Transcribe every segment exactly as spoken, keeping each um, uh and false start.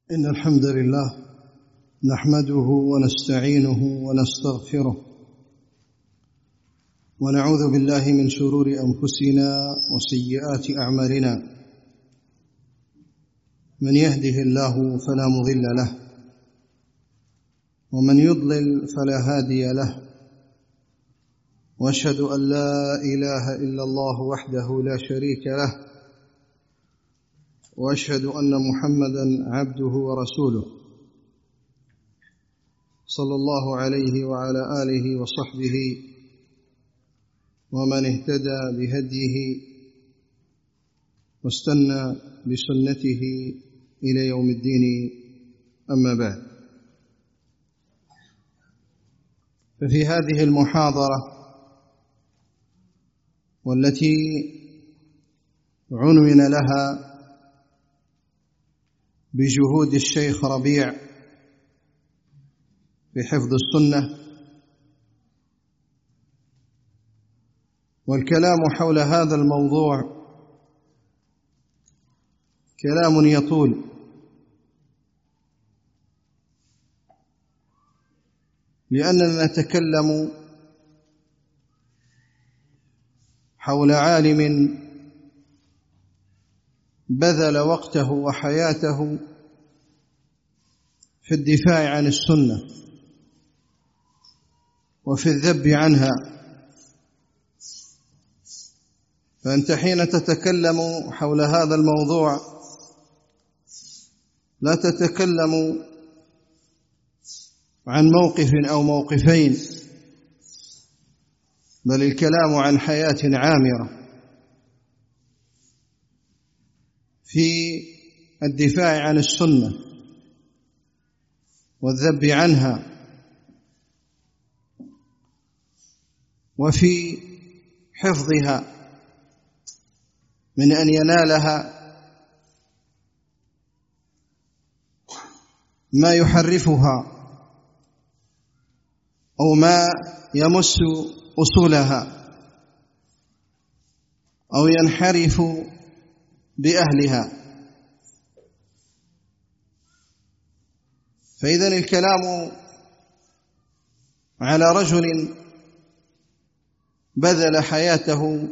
إن الحمد لله نحمده ونستعينه ونستغفره ونعوذ بالله من شرور أنفسنا وسيئات أعمالنا. من يهده الله فلا مضل له ومن يضلل فلا هادي له، وأشهد أن لا إله إلا الله وحده لا شريك له، وأشهد أن محمدًا عبده ورسوله صلى الله عليه وعلى آله وصحبه ومن اهتدى بهديه واستنى بسنته إلى يوم الدين. أما بعد، ففي هذه المحاضرة والتي عنون لها بجهود الشيخ ربيع في حفظ السنة، والكلام حول هذا الموضوع كلام يطول، لأننا نتكلم حول عالم بذل وقته وحياته في الدفاع عن السنة وفي الذب عنها. فأنت حين تتكلم حول هذا الموضوع لا تتكلم عن موقف أو موقفين، بل الكلام عن حياة عامرة في الدفاع عن السنة والذب عنها، وفي حفظها من أن ينالها ما يحرفها أو ما يمس أصولها أو ينحرف بأهلها. فإذن الكلام على رجل بذل حياته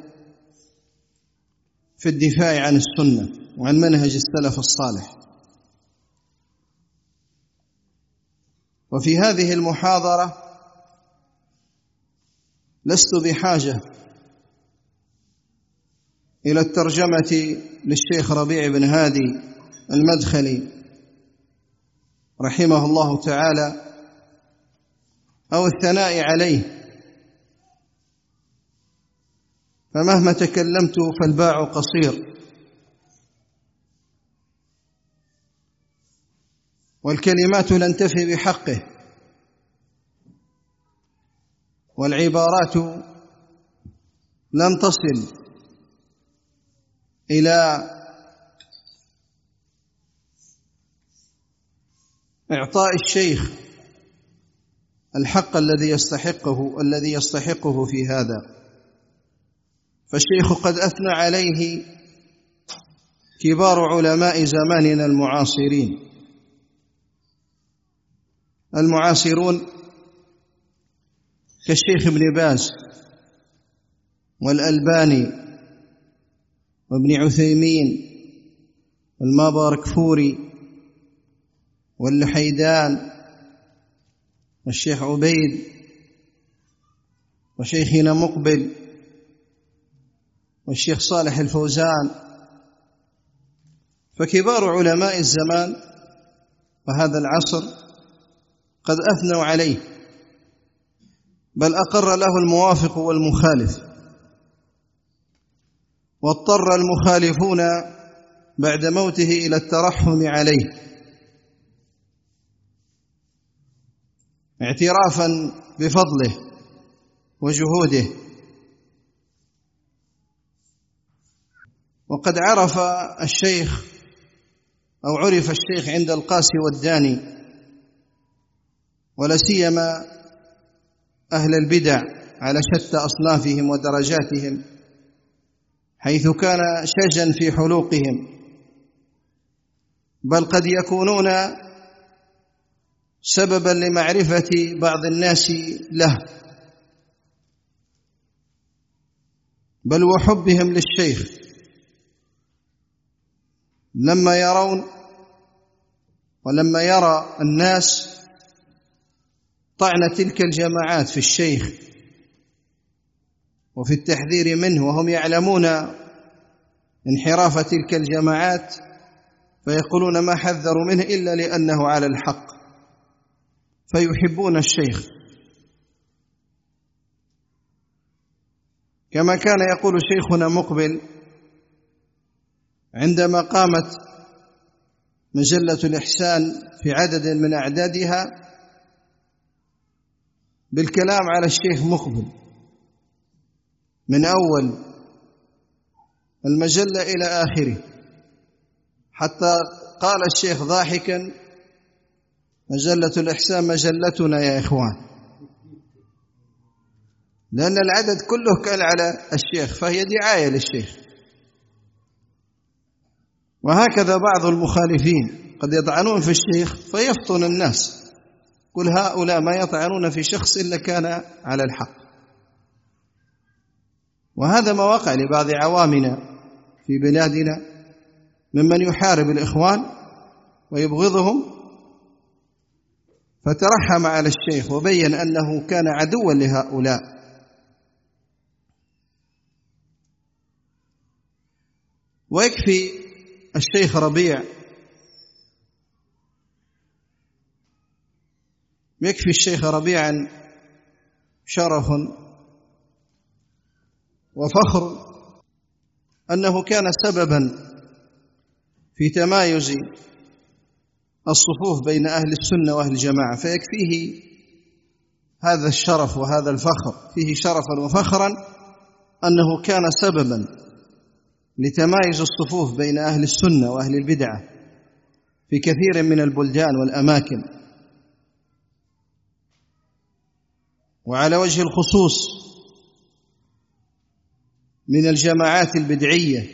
في الدفاع عن السنة وعن منهج السلف الصالح. وفي هذه المحاضرة لست بحاجة إلى الترجمة للشيخ ربيع بن هادي المدخلي رحمه الله تعالى أو الثناء عليه، فمهما تكلمت فالباع قصير، والكلمات لن تفي بحقه، والعبارات لن تصل إلى إعطاء الشيخ الحق الذي يستحقه الذي يستحقه في هذا. فالشيخ قد أثنى عليه كبار علماء زماننا المعاصرين المعاصرون كالشيخ ابن باز والألباني وابن عثيمين والمباركفوري واللحيدان والشيخ عبيد وشيخنا مقبل والشيخ صالح الفوزان. فكبار علماء الزمان وهذا العصر قد أثنوا عليه، بل أقر له الموافق والمخالف، واضطر المخالفون بعد موته إلى الترحم عليه اعترافا بفضله وجهوده. وقد عرف الشيخ أو عرف الشيخ عند القاسي والداني، ولا سيما أهل البدع على شتى أصنافهم ودرجاتهم، حيث كان شجا في حلوقهم، بل قد يكونون سببا لمعرفة بعض الناس له، بل وحبهم للشيخ، لما يرون ولما يرى الناس طعن تلك الجماعات في الشيخ وفي التحذير منه، وهم يعلمون انحراف تلك الجماعات، فيقولون ما حذروا منه إلا لأنه على الحق، فيحبون الشيخ. كما كان يقول شيخنا مقبل عندما قامت مجلة الإحسان في عدد من أعدادها بالكلام على الشيخ مقبل من أول المجلة إلى آخره، حتى قال الشيخ ضاحكا: مجلة الإحسان مجلتنا يا إخوان، لأن العدد كله كان على الشيخ، فهي دعاية للشيخ. وهكذا بعض المخالفين قد يطعنون في الشيخ فيفطن الناس، قل هؤلاء ما يطعنون في شخص إلا كان على الحق. وهذا ما وقع لبعض عوامنا في بلادنا ممن يحارب الإخوان ويبغضهم، فترحم على الشيخ وبين أنه كان عدوا لهؤلاء. ويكفي الشيخ ربيع يكفي الشيخ ربيعا شرف وفخر أنه كان سببا في تمايز الصفوف بين أهل السنة وأهل الجماعة، فيكفيه هذا الشرف وهذا الفخر، فيه شرفا وفخرا أنه كان سببا لتمايز الصفوف بين أهل السنة وأهل البدعة في كثير من البلدان والأماكن. وعلى وجه الخصوص من الجماعات البدعية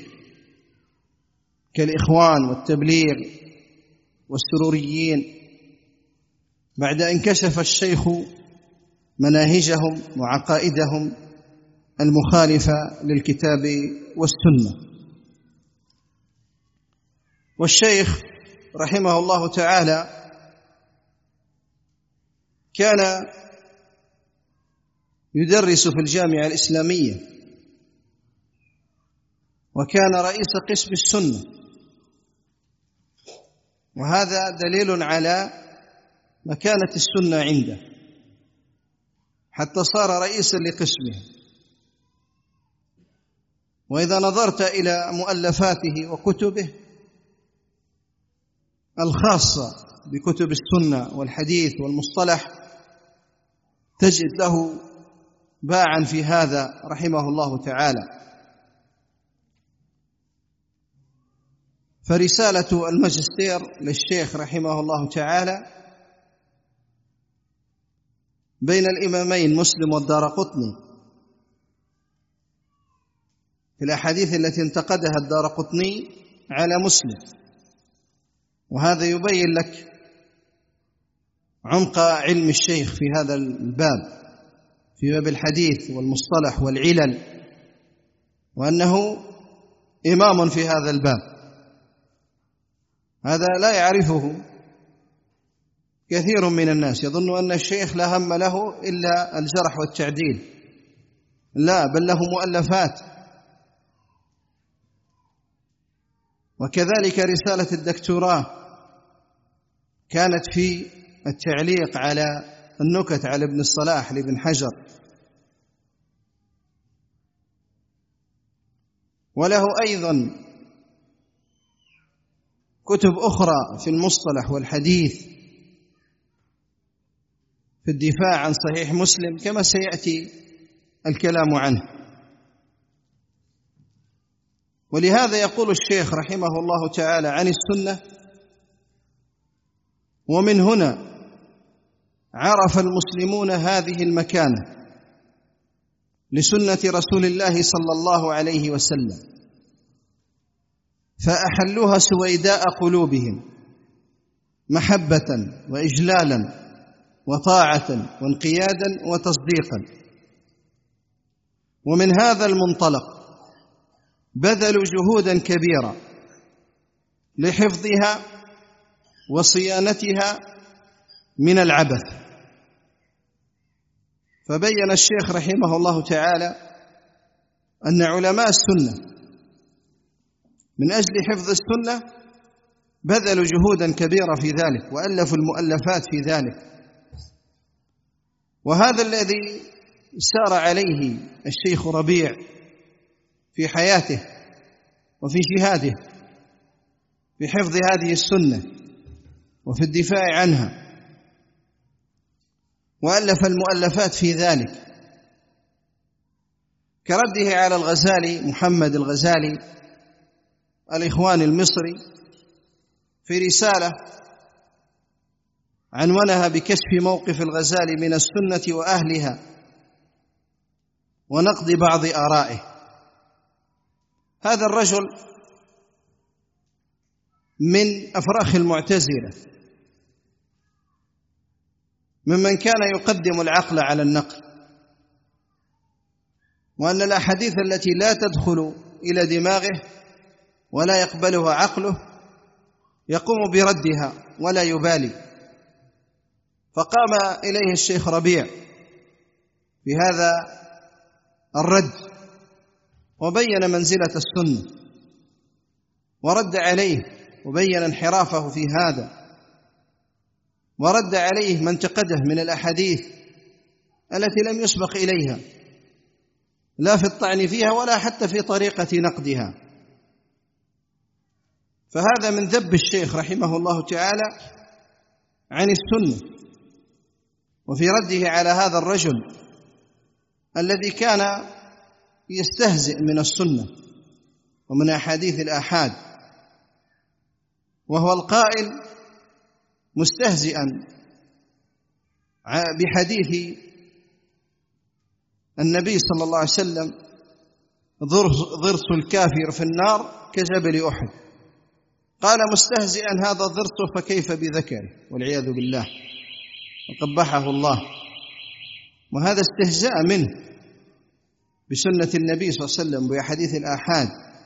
كالإخوان والتبليغ والسروريين، بعد أن كشف الشيخ مناهجهم وعقائدهم المخالفة للكتاب والسنة. والشيخ رحمه الله تعالى كان يدرس في الجامعة الإسلامية، وكان رئيس قسم السنة، وهذا دليل على مكانة السنة عنده، حتى صار رئيسا لقسمه. وإذا نظرت إلى مؤلفاته وكتبه الخاصة بكتب السنة والحديث والمصطلح تجد له باعا في هذا رحمه الله تعالى. فرسالة الماجستير للشيخ رحمه الله تعالى بين الإمامين مسلم والدارقطني في الأحاديث التي انتقدها الدارقطني على مسلم، وهذا يبين لك عمق علم الشيخ في هذا الباب، في باب الحديث والمصطلح والعلل، وأنه إمام في هذا الباب. هذا لا يعرفه كثير من الناس، يظن أن الشيخ لا هم له إلا الجرح والتعديل، لا، بل له مؤلفات. وكذلك رسالة الدكتوراه كانت في التعليق على النكت على ابن الصلاح لابن حجر. وله أيضا كتب أخرى في المصطلح والحديث في الدفاع عن صحيح مسلم، كما سيأتي الكلام عنه. ولهذا يقول الشيخ رحمه الله تعالى عن السنة: ومن هنا عرف المسلمون هذه المكانة لسنة رسول الله صلى الله عليه وسلم، فأحلوها سويداء قلوبهم محبة وإجلالا وطاعة وانقيادا وتصديقا. ومن هذا المنطلق بذلوا جهودا كبيرة لحفظها وصيانتها من العبث. فبين الشيخ رحمه الله تعالى أن علماء السنة من أجل حفظ السنة بذلوا جهودا كبيرة في ذلك وألفوا المؤلفات في ذلك. وهذا الذي سار عليه الشيخ ربيع في حياته وفي جهاده في حفظ هذه السنة وفي الدفاع عنها، وألف المؤلفات في ذلك كرده على الغزالي محمد الغزالي الإخوان المصري في رسالة عنونها بكشف موقف الغزالي من السنة وأهلها ونقد بعض آرائه. هذا الرجل من أفراخ المعتزلة، ممن كان يقدم العقل على النقل، وأن الأحاديث التي لا تدخل إلى دماغه ولا يقبلها عقله يقوم بردها ولا يبالي. فقام إليه الشيخ ربيع في هذا الرد وبين منزلة السنة ورد عليه وبين انحرافه في هذا، ورد عليه ما انتقده من الأحاديث التي لم يسبق إليها لا في الطعن فيها ولا حتى في طريقة نقدها. فهذا من ذب الشيخ رحمه الله تعالى عن السنة وفي رده على هذا الرجل الذي كان يستهزئ من السنة ومن أحاديث الآحاد، وهو القائل مستهزئا بحديث النبي صلى الله عليه وسلم ضرس الكافر في النار كجبل أحد، قال مستهزئا هذا الضرس فكيف بذكره والعياذ بالله وقبحه الله. وهذا استهزاء منه بسنة النبي صلى الله عليه وسلم وأحاديث الآحاد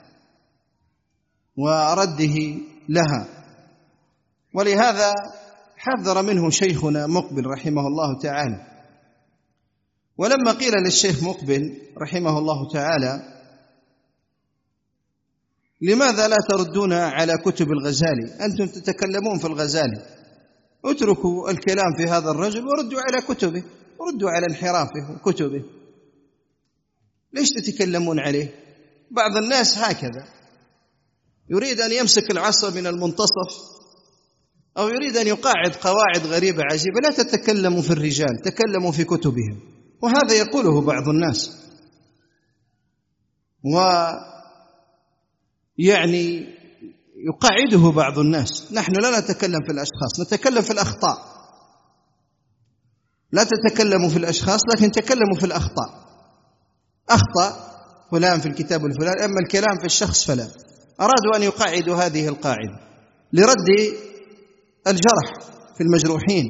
ورده لها. ولهذا حذر منه شيخنا مقبل رحمه الله تعالى. ولما قيل للشيخ مقبل رحمه الله تعالى لماذا لا تردون على كتب الغزالي، أنتم تتكلمون في الغزالي، اتركوا الكلام في هذا الرجل وردوا على كتبه وردوا على انحرافه وكتبه، ليش تتكلمون عليه؟ بعض الناس هكذا يريد أن يمسك العصا من المنتصف أو يريد أن يقاعد قواعد غريبة عجيبة. لا تتكلموا في الرجال، تكلموا في كتبهم. وهذا يقوله بعض الناس، ويعني يقاعده بعض الناس. نحن لا نتكلم في الأشخاص، نتكلم في الأخطاء. لا تتكلموا في الأشخاص لكن تكلموا في الأخطاء. أخطأ فلان في الكتاب الفلاني، أما الكلام في الشخص فلا. أرادوا أن يقاعدوا هذه القاعدة لرد الجرح في المجروحين.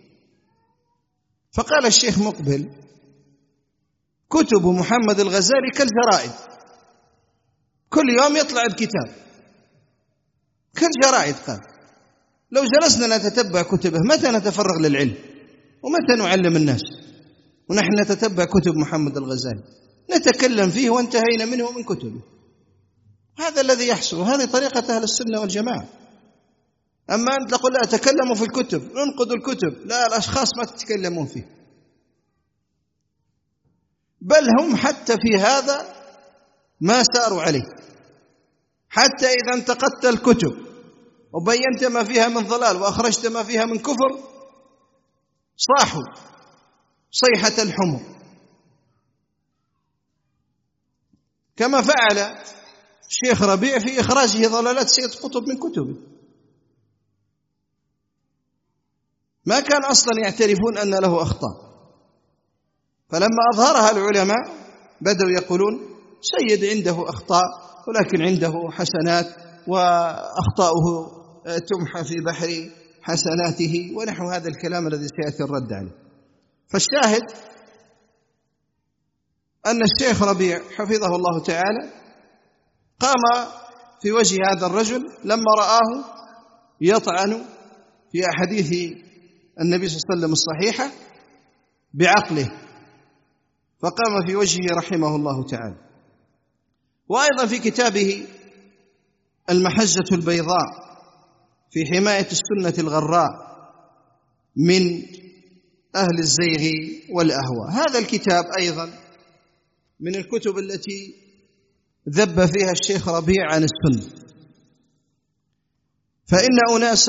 فقال الشيخ مقبل كتب محمد الغزالي كالجرائد، كل يوم يطلع بكتاب كالجرائد. قال لو جلسنا نتتبع كتبه متى نتفرغ للعلم ومتى نعلم الناس؟ ونحن نتتبع كتب محمد الغزالي نتكلم فيه وانتهينا منه من كتبه. هذا الذي يحصل، وهذه طريقة أهل السنة والجماعة. أما أنت تقول لا تكلموا في الكتب، انقضوا الكتب، لا الأشخاص ما تتكلمون فيه. بل هم حتى في هذا ما ساروا عليه، حتى إذا انتقدت الكتب وبينت ما فيها من ضلال وأخرجت ما فيها من كفر صاحوا صيحة الحمر، كما فعل الشيخ ربيع في إخراجه ضلالات سيد قطب من كتبه. ما كان أصلا يعترفون أن له أخطاء، فلما أظهرها العلماء بدأوا يقولون سيد عنده أخطاء ولكن عنده حسنات، وأخطاؤه تمحى في بحر حسناته ونحو هذا الكلام الذي سيأتي الرد عليه. فالشاهد أن الشيخ ربيع حفظه الله تعالى قام في وجه هذا الرجل لما رآه يطعن في أحاديث النبي صلى الله عليه وسلم الصحيحة بعقله، فقام في وجهه رحمه الله تعالى. وأيضا في كتابه المحجة البيضاء في حماية السنة الغراء من أهل الزيغ والأهواء، هذا الكتاب أيضا من الكتب التي ذب فيها الشيخ ربيع عن السنة. فإن أناسا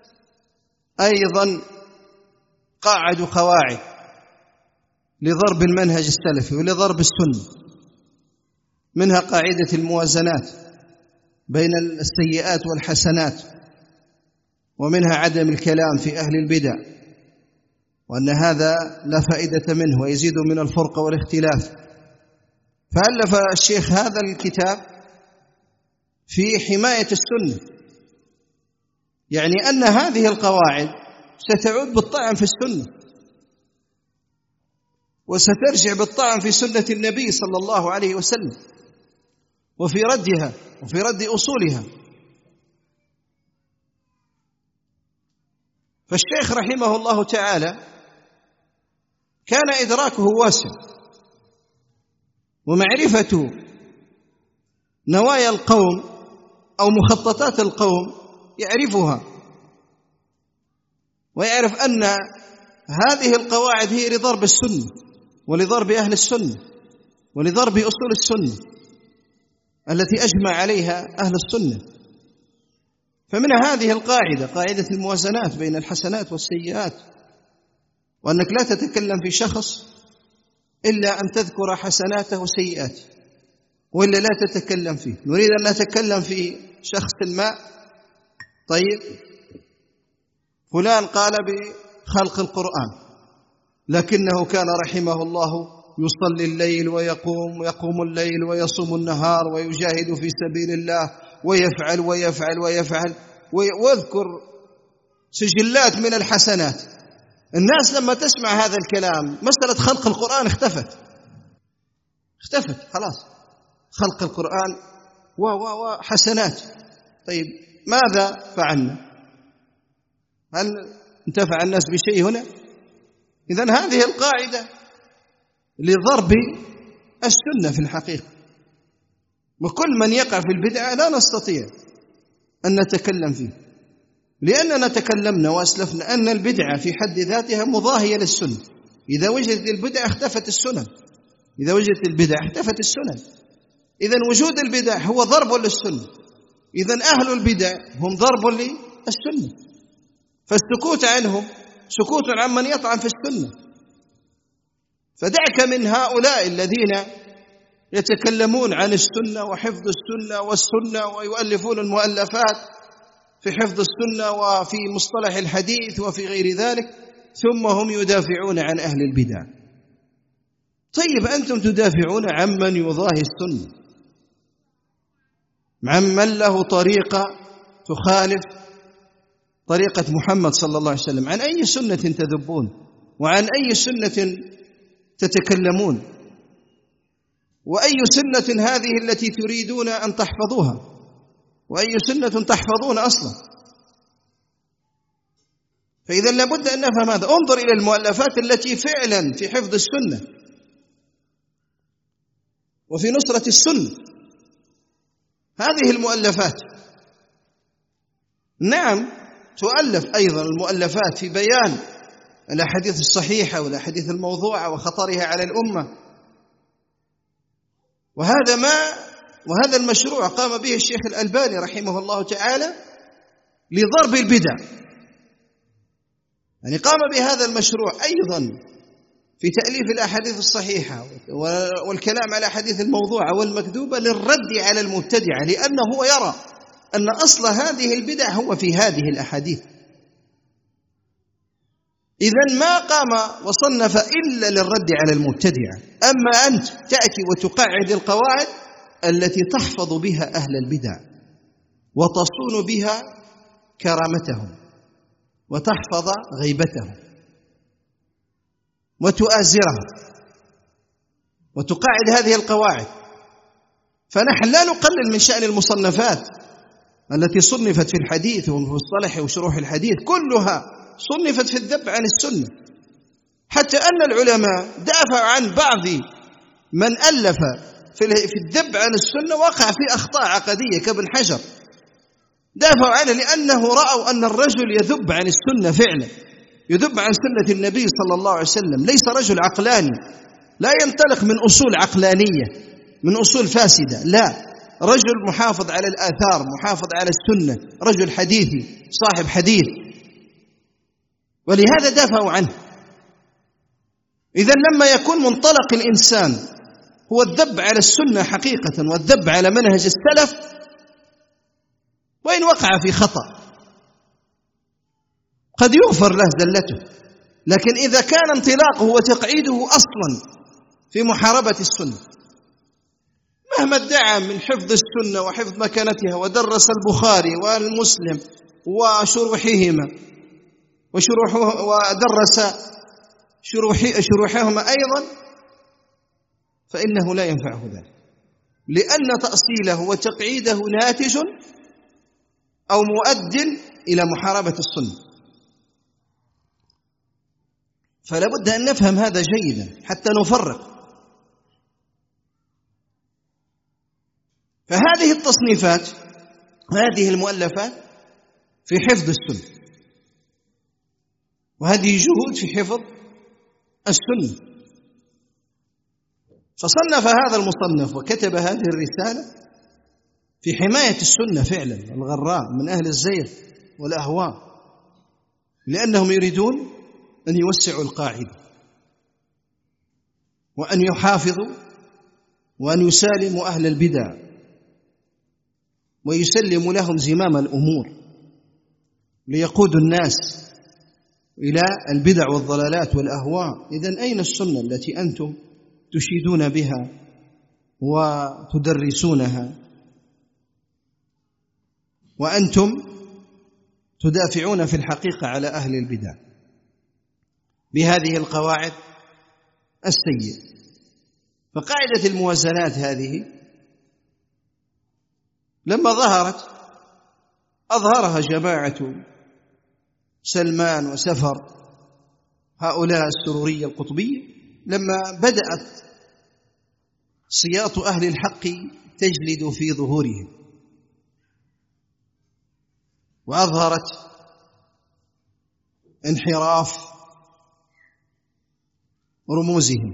أيضا قاعدوا قواعد لضرب المنهج السلفي ولضرب السنة، منها قاعدة الموازنات بين السيئات والحسنات، ومنها عدم الكلام في أهل البدع، وأن هذا لا فائدة منه ويزيد من الفرق والاختلاف. فألف الشيخ هذا الكتاب في حماية السنة، يعني أن هذه القواعد ستعود بالطعن في السنة، وسترجع بالطعن في سنة النبي صلى الله عليه وسلم، وفي ردها وفي رد أصولها. فالشيخ رحمه الله تعالى كان إدراكه واسع، ومعرفة نوايا القوم أو مخططات القوم يعرفها، ويعرف أن هذه القواعد هي لضرب السنة ولضرب أهل السنة ولضرب أصول السنة التي أجمع عليها أهل السنة. فمن هذه القاعدة قاعدة الموازنات بين الحسنات والسيئات، وأنك لا تتكلم في شخص إلا أن تذكر حسناته وسيئاته، وإلا لا تتكلم فيه. نريد أن نتكلم في شخص ما، طيب فلان قال بخلق القرآن، لكنه كان رحمه الله يصلي الليل ويقوم ويقوم الليل ويصوم النهار ويجاهد في سبيل الله ويفعل ويفعل ويفعل ويذكر سجلات من الحسنات. الناس لما تسمع هذا الكلام مسألة خلق القرآن اختفت اختفت خلاص، خلق القرآن وحسنات. طيب ماذا فعلنا؟ هل انتفع الناس بشيء هنا؟ إذن هذه القاعدة لضرب السنة في الحقيقة، وكل من يقع في البدعة لا نستطيع أن نتكلم فيه، لأننا تكلمنا وأسلفنا أن البدعة في حد ذاتها مضاهية للسنة. إذا وجدت البدعة اختفت السنن، إذا وجدت البدعة اختفت السنن. إذن وجود البدع هو ضرب للسنة، إذن أهل البدع هم ضرب للسنة، فالسكوت عنهم سكوت عن من يطعن في السنة. فدعك من هؤلاء الذين يتكلمون عن السنة وحفظ السنة والسنة ويؤلفون المؤلفات في حفظ السنة وفي مصطلح الحديث وفي غير ذلك، ثم هم يدافعون عن أهل البدع. طيب أنتم تدافعون عمن يضاهي السنة، عمن له طريقة تخالف طريقة محمد صلى الله عليه وسلم. عن أي سنة تذبون؟ وعن أي سنة تتكلمون؟ وأي سنة هذه التي تريدون أن تحفظوها؟ وأي سنة تحفظون أصلا؟ فإذا لابد أن نفهم هذا. انظر إلى المؤلفات التي فعلا في حفظ السنة وفي نصرة السنة، هذه المؤلفات. نعم تؤلف أيضا المؤلفات في بيان الأحاديث الصحيحة والأحاديث الموضوعة وخطرها على الأمة، وهذا ما وهذا المشروع قام به الشيخ الألباني رحمه الله تعالى لضرب البدع، يعني قام بهذا المشروع أيضا في تأليف الأحاديث الصحيحة والكلام على الأحاديث الموضوعة والمكذوبة للرد على المبتدعة، لأنه هو يرى أن أصل هذه البدع هو في هذه الأحاديث. إذن ما قام وصنف إلا للرد على المبتدعة. أما أنت تأتي وتقعد القواعد التي تحفظ بها أهل البدع وتصون بها كرامتهم وتحفظ غيبته وتؤازره وتقاعد هذه القواعد. فنحن لا نقلل من شأن المصنفات التي صنفت في الحديث وفي المصطلح وشروح الحديث، كلها صنفت في الذب عن السنة، حتى أن العلماء دافعوا عن بعض من ألف في الذب عن السنة وقع في أخطاء عقدية كابن حجر، دافعوا عنه لأنه رأوا أن الرجل يذب عن السنة فعلا، يذب عن سنة النبي صلى الله عليه وسلم، ليس رجل عقلاني، لا ينطلق من أصول عقلانية من أصول فاسدة، لا، رجل محافظ على الآثار، محافظ على السنة، رجل حديثي صاحب حديث، ولهذا دافعوا عنه. إذن لما يكون منطلق الإنسان هو الذب على السنة حقيقة والذب على منهج السلف، وإن وقع في خطأ قد يغفر له زلته، لكن إذا كان انطلاقه وتقعيده أصلا في محاربة السنة، مهما ادعى من حفظ السنة وحفظ مكانتها ودرس البخاري والمسلم وشروحهما وشروحه ودرس شروحهما أيضا، فإنه لا ينفعه ذلك، لأن تأصيله وتقعيده ناتج أو مؤد إلى محاربة السنة. فلا بد أن نفهم هذا جيدا حتى نفرق. فهذه التصنيفات هذه المؤلفات في حفظ السنة، وهذه جهود في حفظ السنة. فصنف هذا المصنف وكتب هذه الرسالة في حماية السنة فعلا الغراء من أهل الزيغ والأهواء، لأنهم يريدون أن يوسعوا القاعدة وأن يحافظوا وأن يسالموا أهل البدع ويسلموا لهم زمام الأمور ليقودوا الناس إلى البدع والضلالات والأهواء. إذن أين السنة التي أنتم تشيدون بها وتدرسونها وأنتم تدافعون في الحقيقة على أهل البدع بهذه القواعد السيئة؟ فقاعدة الموازنات هذه لما ظهرت أظهرها جماعة سلمان وسفر هؤلاء السرورية القطبية لما بدأت سياط أهل الحق تجلد في ظهورهم، وأظهرت انحراف رموزهم،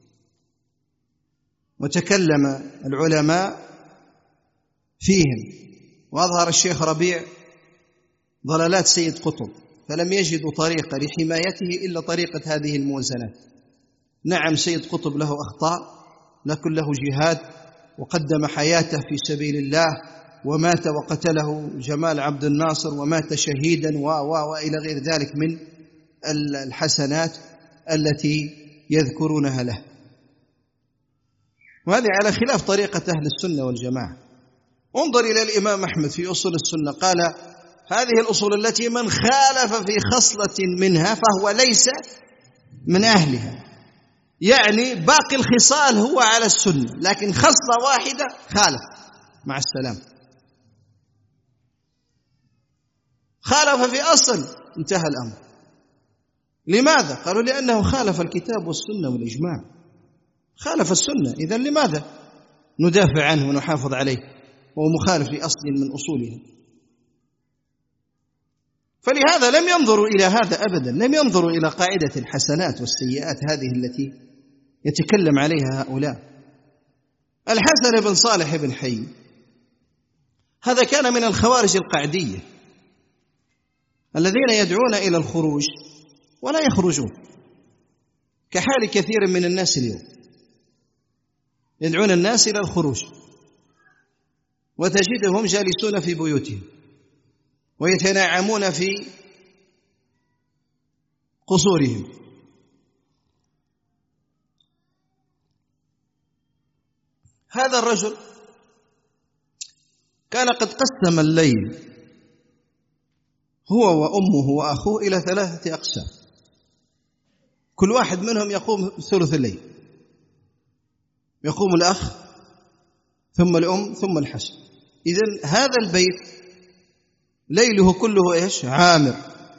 وتكلم العلماء فيهم، وأظهر الشيخ ربيع ضلالات سيد قطب، فلم يجدوا طريقة لحمايته إلا طريقة هذه الموازنات. نعم سيد قطب له أخطاء، لكن له جهاد وقدم حياته في سبيل الله، ومات وقتله جمال عبد الناصر ومات شهيدا و و وإلى غير ذلك من الحسنات التي يذكرونها له، وهذه على خلاف طريقة أهل السنة والجماعة. انظر إلى الإمام أحمد في أصول السنة، قال هذه الأصول التي من خالف في خصلة منها فهو ليس من أهلها، يعني باقي الخصال هو على السنة، لكن خصلة واحدة خالف، مع السلام، خالف في أصل، انتهى الأمر. لماذا؟ قالوا لأنه خالف الكتاب والسنة والإجماع، خالف السنة، إذن لماذا ندافع عنه ونحافظ عليه وهو مخالف لأصل من أصولها؟ فلهذا لم ينظروا إلى هذا أبدا، لم ينظروا إلى قاعدة الحسنات والسيئات هذه التي يتكلم عليها هؤلاء. الحسن بن صالح بن حي هذا كان من الخوارج القعدية الذين يدعون إلى الخروج ولا يخرجون، كحال كثير من الناس اليوم يدعون الناس إلى الخروج، وتجدهم جالسون في بيوتهم ويتناعمون في قصورهم. هذا الرجل كان قد قسم الليل هو وأمه وأخوه إلى ثلاثة أقسام، كل واحد منهم يقوم ثلث الليل، يقوم الأخ ثم الأم ثم الحسن. إذن هذا البيت ليله كله إيش؟ عامر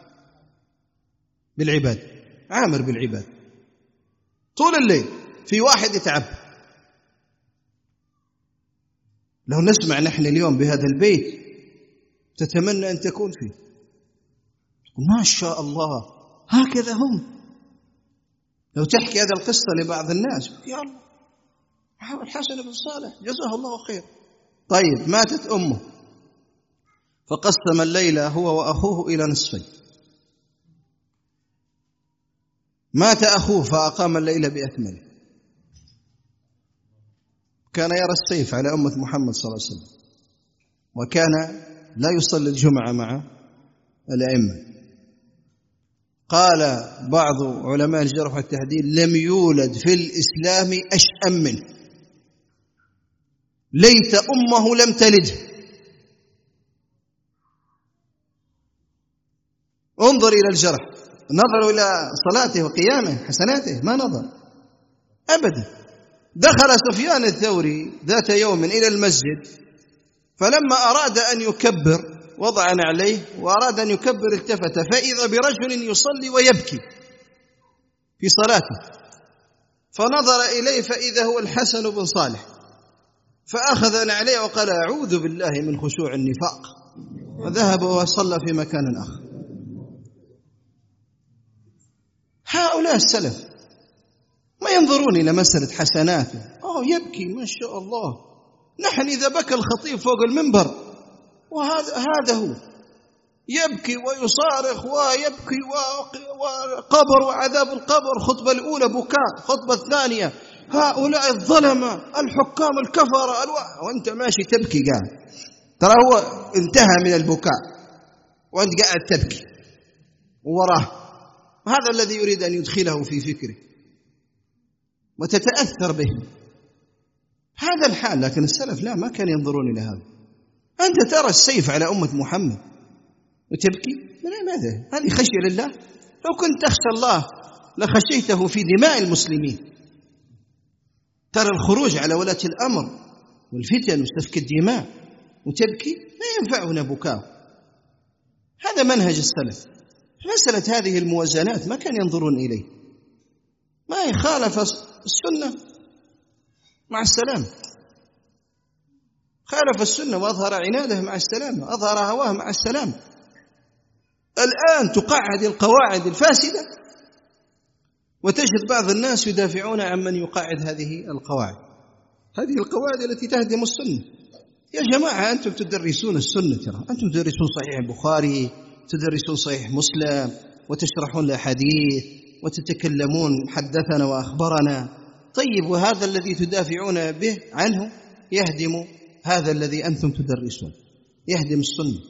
بالعباد، عامر بالعباد طول الليل. في واحد يتعب. لو نسمع نحن اليوم بهذا البيت تتمنى أن تكون فيه، ما شاء الله هكذا هم. لو تحكي هذا القصة لبعض الناس، يا الله الحسن بن صالح جزاه الله خير. طيب ماتت أمه فقسم الليل هو وأخوه إلى نصفين. مات أخوه فأقام الليل بأكمله. كان يرى السيف على أمة محمد صلى الله عليه وسلم، وكان لا يصلي الجمعة مع الأئمة. قال بعض علماء الجرح والتعديل: لم يولد في الإسلام أشأم منه، ليت أمه لم تلده. انظر إلى الجرح، نظروا إلى صلاته وقيامه حسناته، ما نظر أبدا. دخل سفيان الثوري ذات يوم إلى المسجد، فلما أراد أن يكبر وضع نعليه وأراد أن يكبر التفت فإذا برجل يصلي ويبكي في صلاته، فنظر إليه فإذا هو الحسن بن صالح، فأخذ نعليه وقال: أعوذ بالله من خشوع النفاق، وذهب وصلى في مكان آخر. هؤلاء السلف ما ينظرون إلى مسألة حسناته، أوه يبكي ما شاء الله. نحن إذا بكى الخطيب فوق المنبر وهذا هذا هو، يبكي ويصارخ ويبكي وقبر وعذاب القبر، خطبة الأولى بكاء، خطبة الثانية هؤلاء الظلمة الحكام الكفرة الو... وأنت ماشي تبكي قاعد، ترى هو انتهى من البكاء وأنت قاعد تبكي وراه. هذا الذي يريد أن يدخله في فكره وتتأثر به، هذا الحال. لكن السلف لا، ما كان ينظرون إلى هذا. أنت ترى السيف على أمة محمد وتبكي، ماذا؟ هذه خشية لله. لو كنت تخشى الله لخشيته في دماء المسلمين. ترى الخروج على ولاة الأمر والفتن وسفك الدماء وتبكي، لا ينفعنا بكاء. هذا منهج السلف. مسألة هذه الموازنات ما كان ينظرون إليه، ما يخالف السنة مع السلام، خالف السنة وأظهر عناده مع السلام، أظهر هواه مع السلام. الآن تقعد القواعد الفاسدة وتجد بعض الناس يدافعون عن من يقعد هذه القواعد، هذه القواعد التي تهدم السنة. يا جماعة أنتم تدرسون السنة، ترى أنتم تدرسون صحيح البخاري، تدرسون صحيح مسلم، وتشرحون الأحاديث وتتكلمون حدثنا وأخبرنا. طيب وهذا الذي تدافعون به عنه يهدم هذا الذي أنتم تدرسون، يهدم السنة.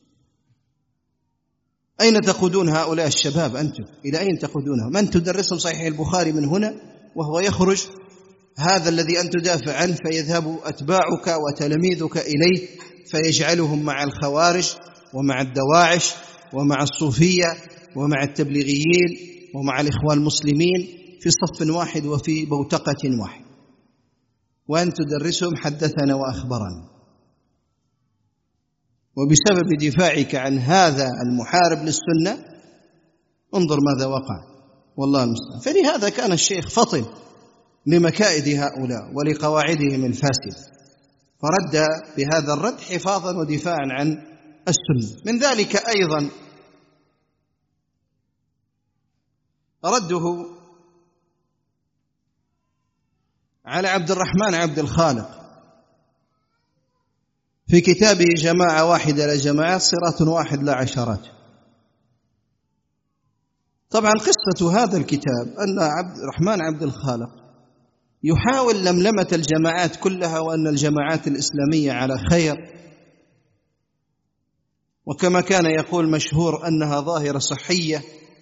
أين تقودون هؤلاء الشباب أنتم؟ إلى أين تقودونهم؟ من تدرسهم صحيح البخاري من هنا وهو يخرج هذا الذي أنت تدافع عنه، فيذهب أتباعك وتلاميذك إليه فيجعلهم مع الخوارج ومع الدواعش ومع الصوفية ومع التبليغيين ومع الإخوان المسلمين في صف واحد وفي بوتقة واحد، وأن تدرسهم حدثنا وأخبرنا. وبسبب دفاعك عن هذا المحارب للسنة انظر ماذا وقع، والله المستعان. فلهذا كان الشيخ فطن لمكائد هؤلاء ولقواعدهم الفاسدة، فرد بهذا الرد حفاظا ودفاعا عن السنة. من ذلك أيضا رده على عبد الرحمن عبد الخالق في كتابه جماعة واحدة لا جماعات، صراط واحد لا عشرات. طبعا قصة هذا الكتاب أن عبد الرحمن عبد الخالق يحاول لملمة الجماعات كلها، وأن الجماعات الإسلامية على خير، وكما كان يقول مشهور أنها ظاهرة صحية.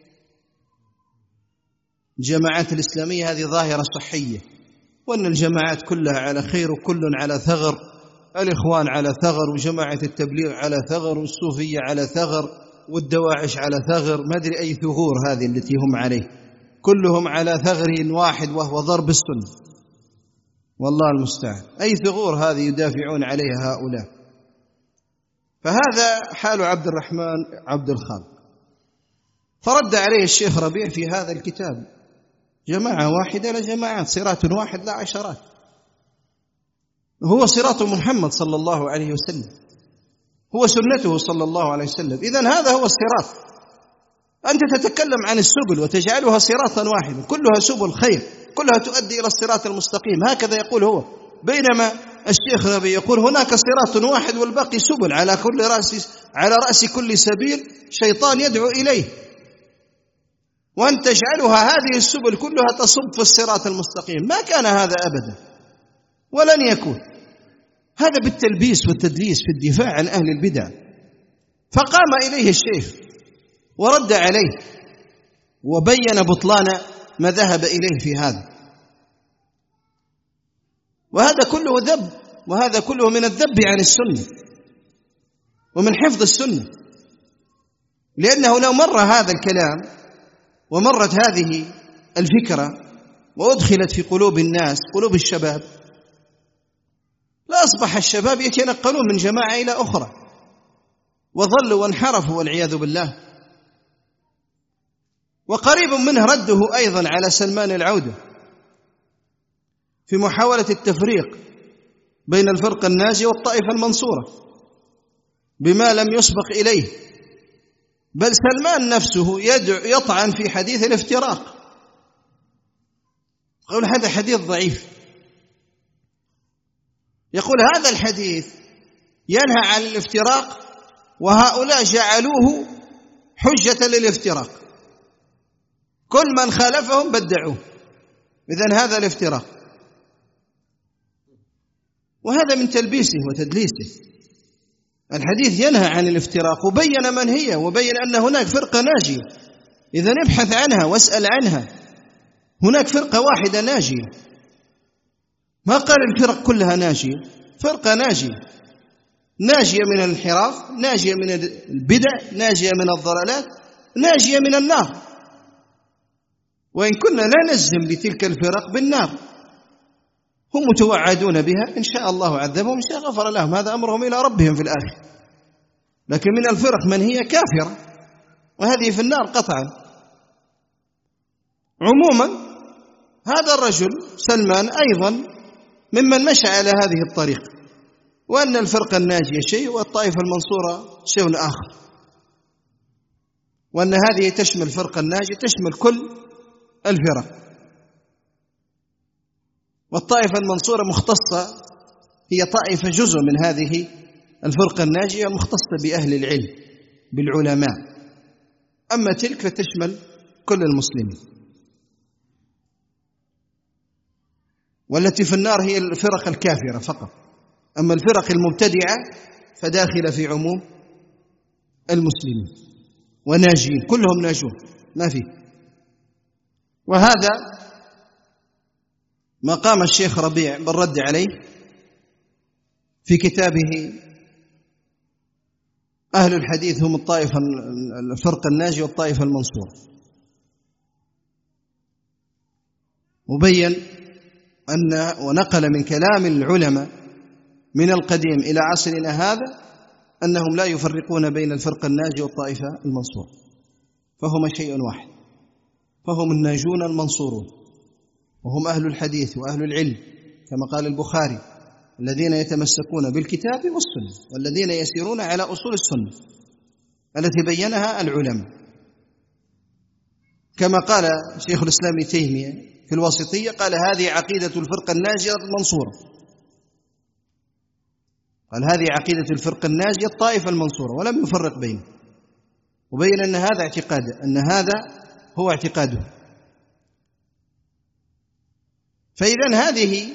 الجماعات الإسلامية هذه ظاهرة صحية، وأن الجماعات كلها على خير وكل على ثغر، الإخوان على ثغر، وجماعة التبليغ على ثغر، والصوفية على ثغر، والدواعش على ثغر، ما أدري أي ثغور هذه التي هم عليه، كلهم على ثغر واحد وهو ضرب السنة، والله المستعان. أي ثغور هذه يدافعون عليها هؤلاء؟ فهذا حال عبد الرحمن عبد الخالق. فرد عليه الشيخ ربيع في هذا الكتاب: جماعة واحدة لا جماعات، صراط واحد لا عشرات، هو صراط محمد صلى الله عليه وسلم، هو سنته صلى الله عليه وسلم. إذن هذا هو الصراط. أنت تتكلم عن السبل وتجعلها صراطا واحدا، كلها سبل خير، كلها تؤدي إلى الصراط المستقيم، هكذا يقول هو. بينما الشيخ ربيع يقول هناك صراط واحد والباقي سبل، على كل رأس على رأس كل سبيل شيطان يدعو إليه، وأن تجعلها هذه السبل كلها تصب في الصراط المستقيم. ما كان هذا أبدا ولن يكون، هذا بالتلبيس والتدليس في الدفاع عن أهل البدع. فقام إليه الشيخ ورد عليه وبين بطلان ما ذهب إليه في هذا، وهذا كله ذب، وهذا كله من الذب عن السنة ومن حفظ السنة. لأنه لو مر هذا الكلام ومرت هذه الفكرة وأدخلت في قلوب الناس، قلوب الشباب، لا أصبح الشباب يتنقلون من جماعة إلى أخرى وظلوا وانحرفوا والعياذ بالله. وقريب منه رده أيضا على سلمان العودة في محاولة التفريق بين الفرقة الناجية والطائفة المنصورة بما لم يسبق إليه، بل سلمان نفسه يدعو يطعن في حديث الافتراق، يقول هذا حديث ضعيف، يقول هذا الحديث ينهى عن الافتراق وهؤلاء جعلوه حجة للافتراق، كل من خالفهم بدعوه، إذن هذا الافتراق. وهذا من تلبيسه وتدليسه. الحديث ينهى عن الافتراق وبين من هي، وبين أن هناك فرقة ناجية، إذن ابحث عنها واسأل عنها، هناك فرقة واحدة ناجية. ما قال الفرق كلها ناجية، فرقة ناجية، ناجية من الانحراف، ناجية من البدع، ناجية من الضلالات، ناجية من النار. وإن كنا لا نجزم بتلك الفرق بالنار، هم متوعدون بها، إن شاء الله عذبهم، إن شاء غفر لهم، هذا أمرهم إلى ربهم في الآخر. لكن من الفرق من هي كافرة وهذه في النار قطعا. عموما هذا الرجل سلمان أيضا ممن مشى على هذه الطريقة، وأن الفرقة الناجية شيء والطائفة المنصورة شيء آخر، وأن هذه تشمل الفرقة الناجية تشمل كل الفرق، والطائفة المنصورة مختصة، هي طائفة جزء من هذه الفرقة الناجية مختصة بأهل العلم بالعلماء، أما تلك فتشمل كل المسلمين. والتي في النار هي الفرق الكافرة فقط، أما الفرق المبتدعة فداخلة في عموم المسلمين وناجين، كلهم ناجون ما فيه. وهذا ما قام الشيخ ربيع بالرد عليه في كتابه أهل الحديث هم الطائفة الفرقة الناجية والطائفة المنصورة، مبين أن ونقل من كلام العلماء من القديم إلى عصرنا هذا أنهم لا يفرقون بين الفرقة الناجية والطائفة المنصورة، فهم شيء واحد، فهم الناجون المنصورون، وهم أهل الحديث وأهل العلم كما قال البخاري: الذين يتمسكون بالكتاب والسنة والذين يسيرون على أصول السنة التي بينها العلماء. كما قال شيخ الإسلام ابن تيمية في الواسطية، قال: هذه عقيدة الفرقة الناجية المنصورة، قال هذه عقيدة الفرقة الناجية الطائفة المنصورة، ولم يفرق بينه، وبين أن هذا اعتقاده، أن هذا هو اعتقاده. فإذن هذه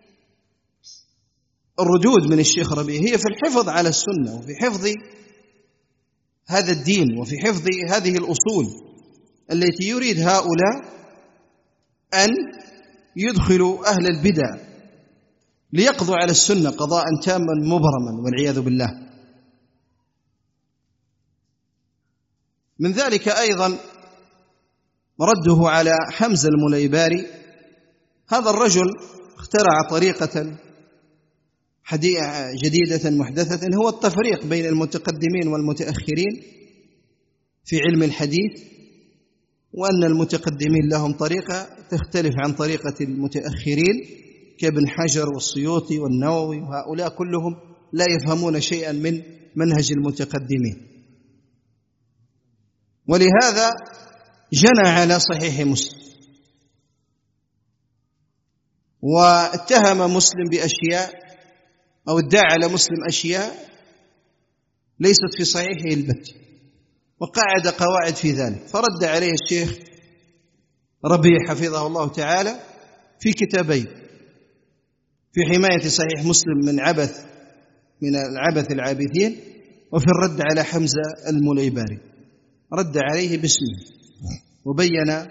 الردود من الشيخ ربيع هي في الحفظ على السنة وفي حفظ هذا الدين وفي حفظ هذه الأصول التي يريد هؤلاء أن يدخلوا أهل البدع ليقضوا على السنة قضاء تاما مبرما والعياذ بالله. من ذلك أيضا رده على حمزة المليباري. هذا الرجل اخترع طريقة جديدة محدثة، هو التفريق بين المتقدمين والمتأخرين في علم الحديث، وأن المتقدمين لهم طريقة تختلف عن طريقة المتأخرين كابن حجر والسيوطي والنووي، وهؤلاء كلهم لا يفهمون شيئا من منهج المتقدمين. ولهذا جنى على صحيح مسلم واتهم مسلم بأشياء أو ادعى على مسلم أشياء ليست في صحيحه البتة، وقعد قواعد في ذلك. فرد عليه الشيخ ربيع حفظه الله تعالى في كتابين: في حماية صحيح مسلم من عبث من العبث العابثين، وفي الرد على حمزة المليباري. رد عليه باسمه وبين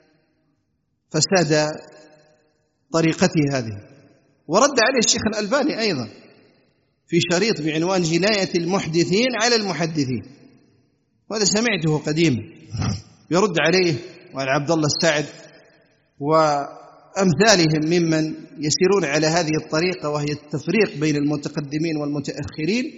فساد طريقته هذه. ورد عليه الشيخ الألباني أيضا في شريط بعنوان جناية المحدثين على المحدثين، وهذا سمعته قديما، يرد عليه وعلى عبد الله السعد وأمثالهم ممن يسيرون على هذه الطريقة، وهي التفريق بين المتقدمين والمتأخرين.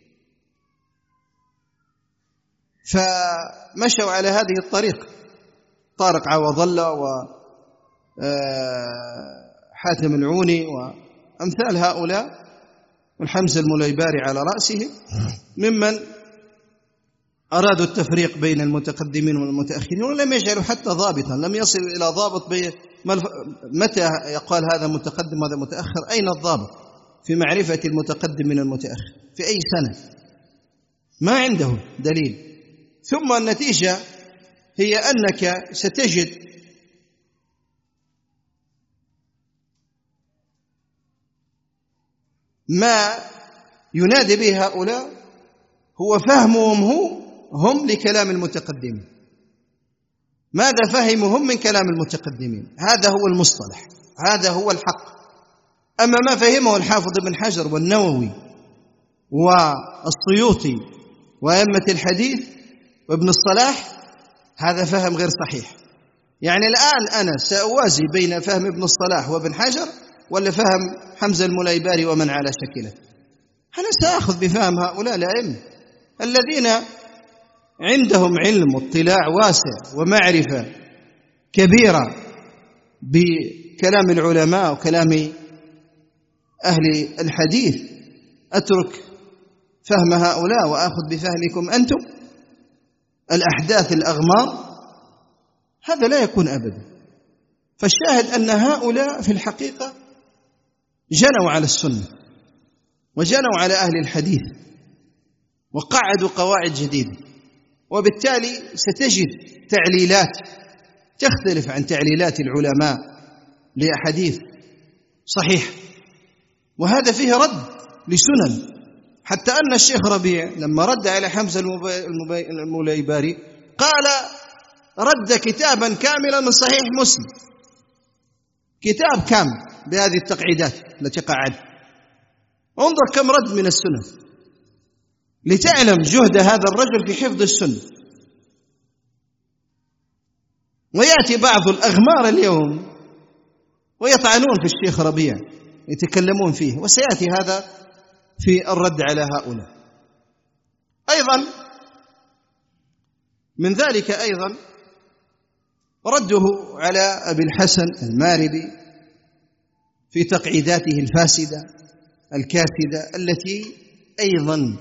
فمشوا على هذه الطريقة طارق عوض الله وحاتم العوني وأمثال هؤلاء، والحمزة المليباري على رأسهم، ممن أرادوا التفريق بين المتقدمين والمتأخرين، ولم يجعلوا حتى ضابطا، لم يصلوا إلى ضابط بين متى يقال هذا متقدم وهذا متأخر. أين الضابط في معرفة المتقدم من المتأخر؟ في أي سنة؟ ما عندهم دليل. ثم النتيجة هي أنك ستجد ما ينادي به هؤلاء هو فهمهم هو هم لكلام المتقدمين. ماذا فهموا هم من كلام المتقدمين؟ هذا هو المصطلح، هذا هو الحق. أما ما فهمه الحافظ ابن حجر والنووي والسيوطي وأئمة الحديث وابن الصلاح، هذا فهم غير صحيح. يعني الآن أنا سأوازي بين فهم ابن الصلاح وابن حجر ولا فهم حمزة المليباري ومن على شكله. أنا سأخذ بفهم هؤلاء الأئمة الذين عندهم علم واطلاع واسع ومعرفة كبيرة بكلام العلماء وكلام أهل الحديث. أترك فهم هؤلاء وأخذ بفهمكم أنتم الأحداث الأغمار؟ هذا لا يكون أبدا. فالشاهد أن هؤلاء في الحقيقة جنوا على السنة وجنوا على أهل الحديث وقعدوا قواعد جديدة، وبالتالي ستجد تعليلات تختلف عن تعليلات العلماء لأحاديث صحيح، وهذا فيه رد لسنن. حتى أن الشيخ ربيع لما رد على حمزة المليباري قال رد كتابا كاملا من صحيح مسلم، كتاب كامل بهذه التقعيدات التي قعد. انظر كم رد من السنن لتعلم جهد هذا الرجل في حفظ السنة. ويأتي بعض الأغمار اليوم ويطعنون في الشيخ ربيع، يتكلمون فيه، وسيأتي هذا في الرد على هؤلاء. أيضا من ذلك أيضا رده على أبي الحسن الماربي في تقعيداته الفاسدة الكاسدة التي أيضا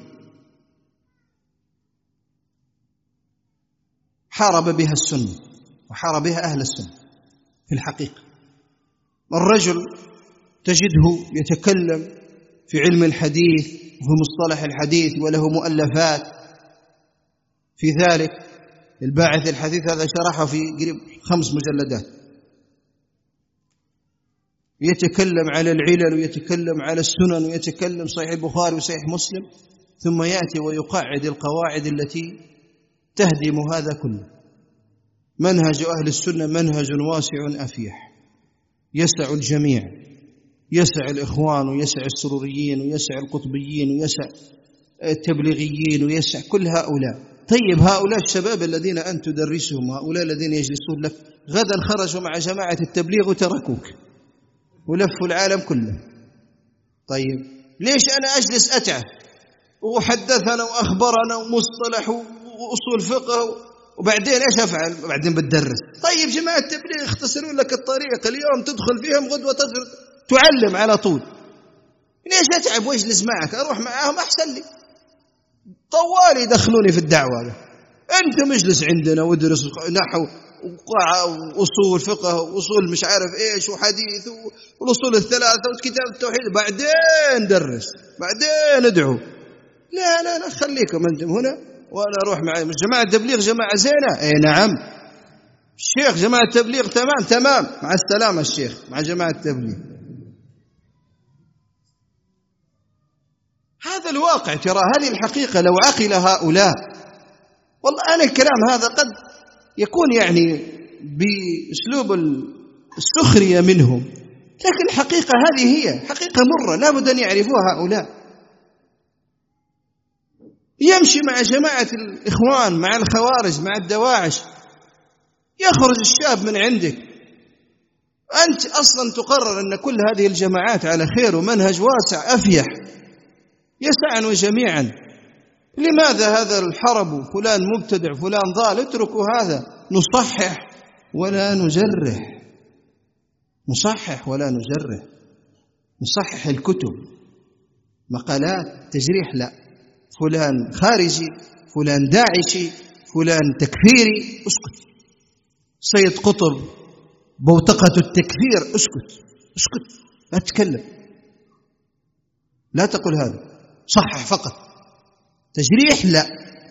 حارب بها السنة وحارب بها أهل السنة. في الحقيقة الرجل تجده يتكلم في علم الحديث وفي مصطلح الحديث وله مؤلفات في ذلك. الباعث الحديث هذا شرحه في قريب خمس مجلدات، يتكلم على العلل ويتكلم على السنن ويتكلم صحيح البخاري وصحيح مسلم، ثم يأتي ويقعد القواعد التي تهدم هذا كله. منهج أهل السنة منهج واسع أفيح يسع الجميع، يسع الإخوان ويسع السروريين ويسع القطبيين ويسع التبليغيين ويسع كل هؤلاء. طيب هؤلاء الشباب الذين أنت تدرسهم، هؤلاء الذين يجلسون لك، غدا خرجوا مع جماعة التبليغ وتركوك ولفوا العالم كله. طيب ليش أنا أجلس أتعب وحدثنا وأخبرنا ومصطلح وأصول فقه وبعدين إيش أفعل؟ بعدين بتدرس. طيب جماعة التبليغ يختصرون لك الطريق، اليوم تدخل فيهم غدوة تعلم على طول. ليش أتعب وأجلس معك؟ أروح معاهم أحسن لي. طوالي يدخلوني في الدعوة. أنت مجلس عندنا وادرس نحو وأصول فقه وأصول مش عارف إيش وحديث والأصول الثلاثة وكتاب التوحيد، بعدين درس، بعدين ادعو. لا لا لا، خليكم أنتم هنا وأنا أروح مع جماعة التبليغ. جماعة زينة، أي نعم. الشيخ جماعة التبليغ تمام تمام، مع السلامة الشيخ مع جماعة التبليغ. هذا الواقع. ترى هذه الحقيقة لو عقل هؤلاء، والله أنا الكلام هذا قد يكون يعني بأسلوب السخرية منهم، لكن الحقيقة هذه هي حقيقة مرة لا بد أن يعرفوها هؤلاء. يمشي مع جماعة الإخوان، مع الخوارج، مع الدواعش، يخرج الشاب من عندك. أنت أصلا تقرر أن كل هذه الجماعات على خير ومنهج واسع أفيح يسعنا جميعا. لماذا هذا الحرب؟ فلان مبتدع، فلان ضال. اتركوا هذا، نصحح ولا نجرح، نصحح ولا نجرح، نصحح الكتب. مقالات تجريح لا، فلان خارجي، فلان داعشي، فلان تكفيري، اسكت. سيد قطب بوتقة التكفير، اسكت اسكت، لا تتكلم، لا تقل هذا. صحح فقط، تجريح لا،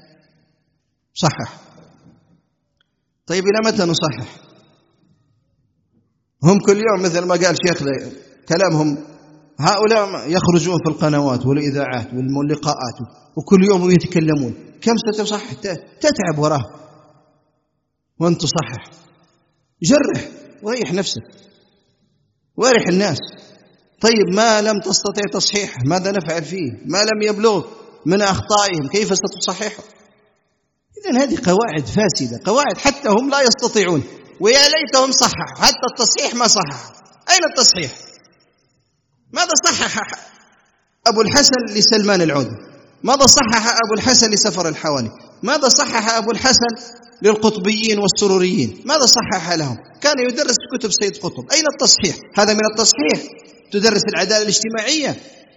صحح. طيب إلى متى نصحح؟ هم كل يوم مثل ما قال شيخ كلامهم، هؤلاء يخرجون في القنوات والإذاعات واللقاءات وكل يوم يتكلمون. كم ستصحح؟ تتعب وراه وأنت تصحح. جرح وريح نفسك وريح الناس. طيب ما لم تستطيع تصحيحه ماذا نفعل فيه؟ ما لم يبلغ من أخطائهم كيف ستصححه؟ إذن هذه قواعد فاسدة، قواعد حتى هم لا يستطيعون. ويا ليتهم صحح، حتى التصحيح ما صحح. أين التصحيح؟ ماذا صحح أبو الحسن لسلمان العودة؟ ماذا صحح أبو الحسن لسفر الحوالي؟ ماذا صحح أبو الحسن للقطبيين والسروريين؟ ماذا صحح لهم؟ كان يدرس في كتب سيد قطب. أين التصحيح؟ هذا من التصحيح. تدرس العدالة الاجتماعية،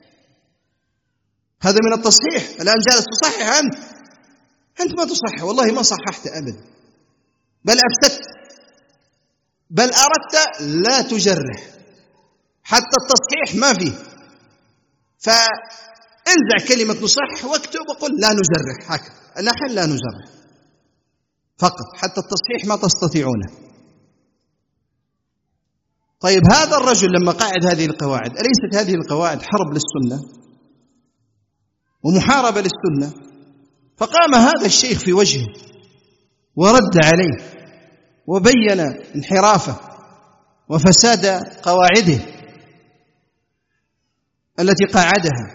هذا من التصحيح. الآن جالس تصحح أنت، أنت ما تصحح، والله ما صححت أبدا، بل أفسدت، بل أردت لا تجرح، حتى التصحيح ما فيه. فانزع كلمة نصحح واكتب وقل لا نجرح، هكذا نحن لا نجرح فقط، حتى التصحيح ما تستطيعونه. طيب هذا الرجل لما قاعد هذه القواعد، أليست هذه القواعد حرب للسنة ومحاربة للسنة؟ فقام هذا الشيخ في وجهه ورد عليه وبين انحرافه وفساد قواعده التي قاعدها،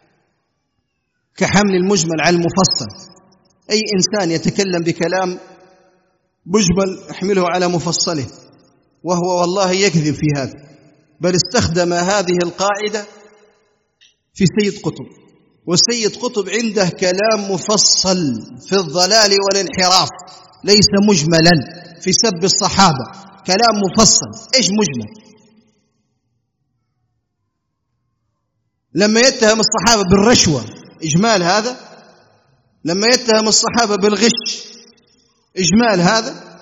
كحمل المجمل على المفصل. أي إنسان يتكلم بكلام مجمل احمله على مفصله، وهو والله يكذب في هذا، بل استخدم هذه القاعدة في سيد قطب. والسيد قطب عنده كلام مفصل في الضلال والانحراف، ليس مجملا في سب الصحابة، كلام مفصل. إيش مجمل؟ لما يتهم الصحابة بالرشوة إجمال هذا، لما يتهم الصحابة بالغش إجمال هذا،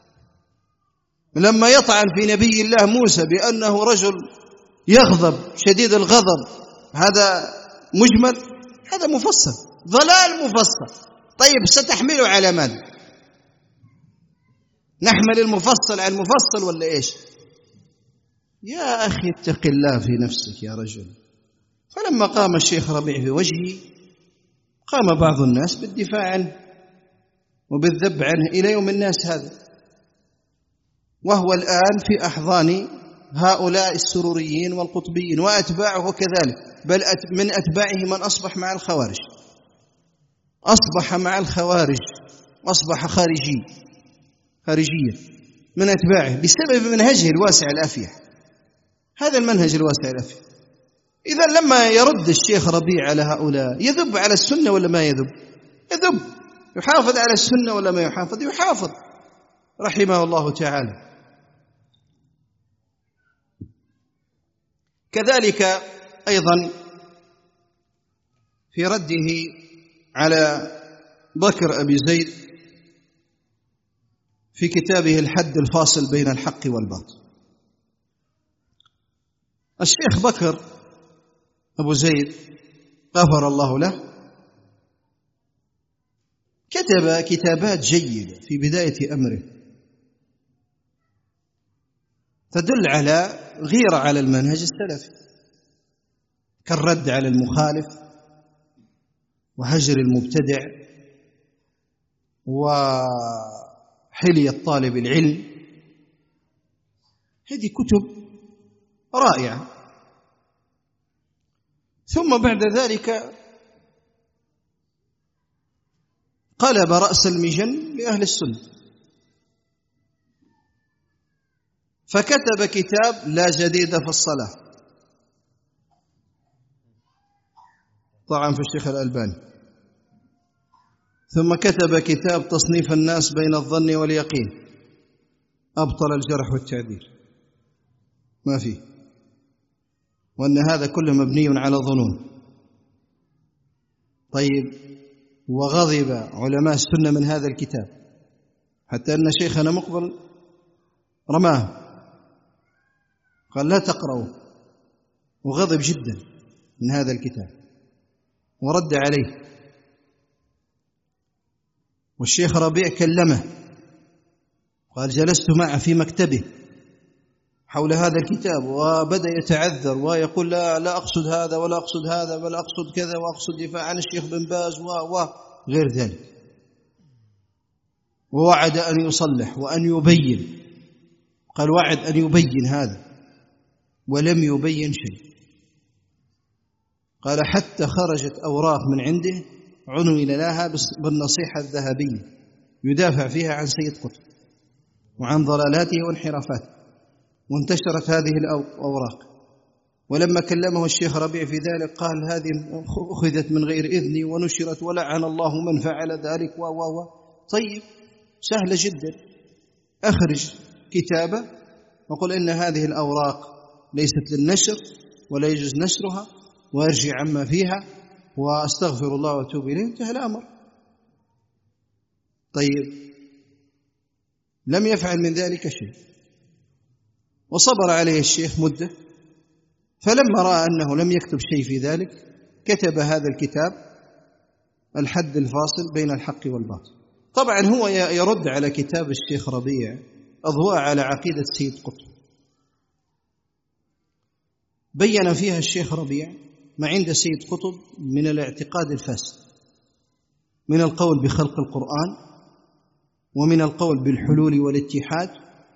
لما يطعن في نبي الله موسى بأنه رجل يغضب شديد الغضب هذا مجمل، هذا مفصل، ضلال مفصل. طيب ستحمله على ماذا؟ نحمل المفصل على المفصل ولا إيش؟ يا أخي اتق الله في نفسك يا رجل. فلما قام الشيخ ربيع في وجهه قام بعض الناس بالدفاع عنه وبالذب عنه إلى يوم الناس هذا، وهو الآن في أحضان هؤلاء السروريين والقطبيين وأتباعه كذلك، بل من أتباعه من أصبح مع الخوارج. أصبح مع الخوارج، أصبح خارجي خارجيا من أتباعه بسبب منهجه الواسع الأفيح. هذا المنهج الواسع الأفيح. إذا لما يرد الشيخ ربيع على هؤلاء يذب على السنة ولا ما يذب؟ يذب. يحافظ على السنة ولا ما يحافظ؟ يحافظ رحمه الله تعالى. كذلك أيضا في رده على بكر أبي زيد في كتابه الحد الفاصل بين الحق والباطل. الشيخ بكر أبو زيد غفر الله له كتب كتابات جيدة في بداية أمره تدل على غيرة على المنهج السلفي، كالرد على المخالف وهجر المبتدع وحلية طالب العلم. هذه كتب رائعة. ثم بعد ذلك قلب رأس المجن لأهل السنة فكتب كتاب لا جديد في الصلاة، طبعا في الشيخ الألباني. ثم كتب كتاب تصنيف الناس بين الظن واليقين، أبطل الجرح والتعديل، ما فيه، وأن هذا كله مبني على ظنون. طيب، وغضب علماء السنة من هذا الكتاب حتى أن شيخنا مقبل رماه، قال لا تقرأوا، وغضب جدا من هذا الكتاب ورد عليه. والشيخ ربيع كلمه، قال جلست معه في مكتبه حول هذا الكتاب وبدأ يتعذر ويقول لا لا أقصد هذا ولا أقصد هذا بل أقصد كذا وأقصد دفاع عن الشيخ بن باز وغير ذلك، ووعد أن يصلح وأن يبين. قال وعد أن يبين هذا ولم يبين شيء. قال حتى خرجت أوراق من عنده عنون لها بالنصيحة الذهبية يدافع فيها عن سيد قطب وعن ضلالاته وانحرافاته، وانتشرت هذه الأوراق. ولما كلمه الشيخ ربيع في ذلك قال هذه أخذت من غير إذني ونشرت ولعن الله من فعل ذلك و و و طيب، سهلة جدا، أخرج كتابة وقل إن هذه الأوراق ليست للنشر ولا يجوز نشرها وأرجع عما فيها وأستغفر الله وأتوب إليه، انتهى الأمر. طيب، لم يفعل من ذلك شيء، وصبر عليه الشيخ مدة، فلما رأى أنه لم يكتب شيء في ذلك كتب هذا الكتاب الحد الفاصل بين الحق والباطل. طبعا هو يرد على كتاب الشيخ ربيع أضواء على عقيدة سيد قطب، بين فيها الشيخ ربيع ما عند سيد قطب من الاعتقاد الفاسد، من القول بخلق القرآن، ومن القول بالحلول والاتحاد،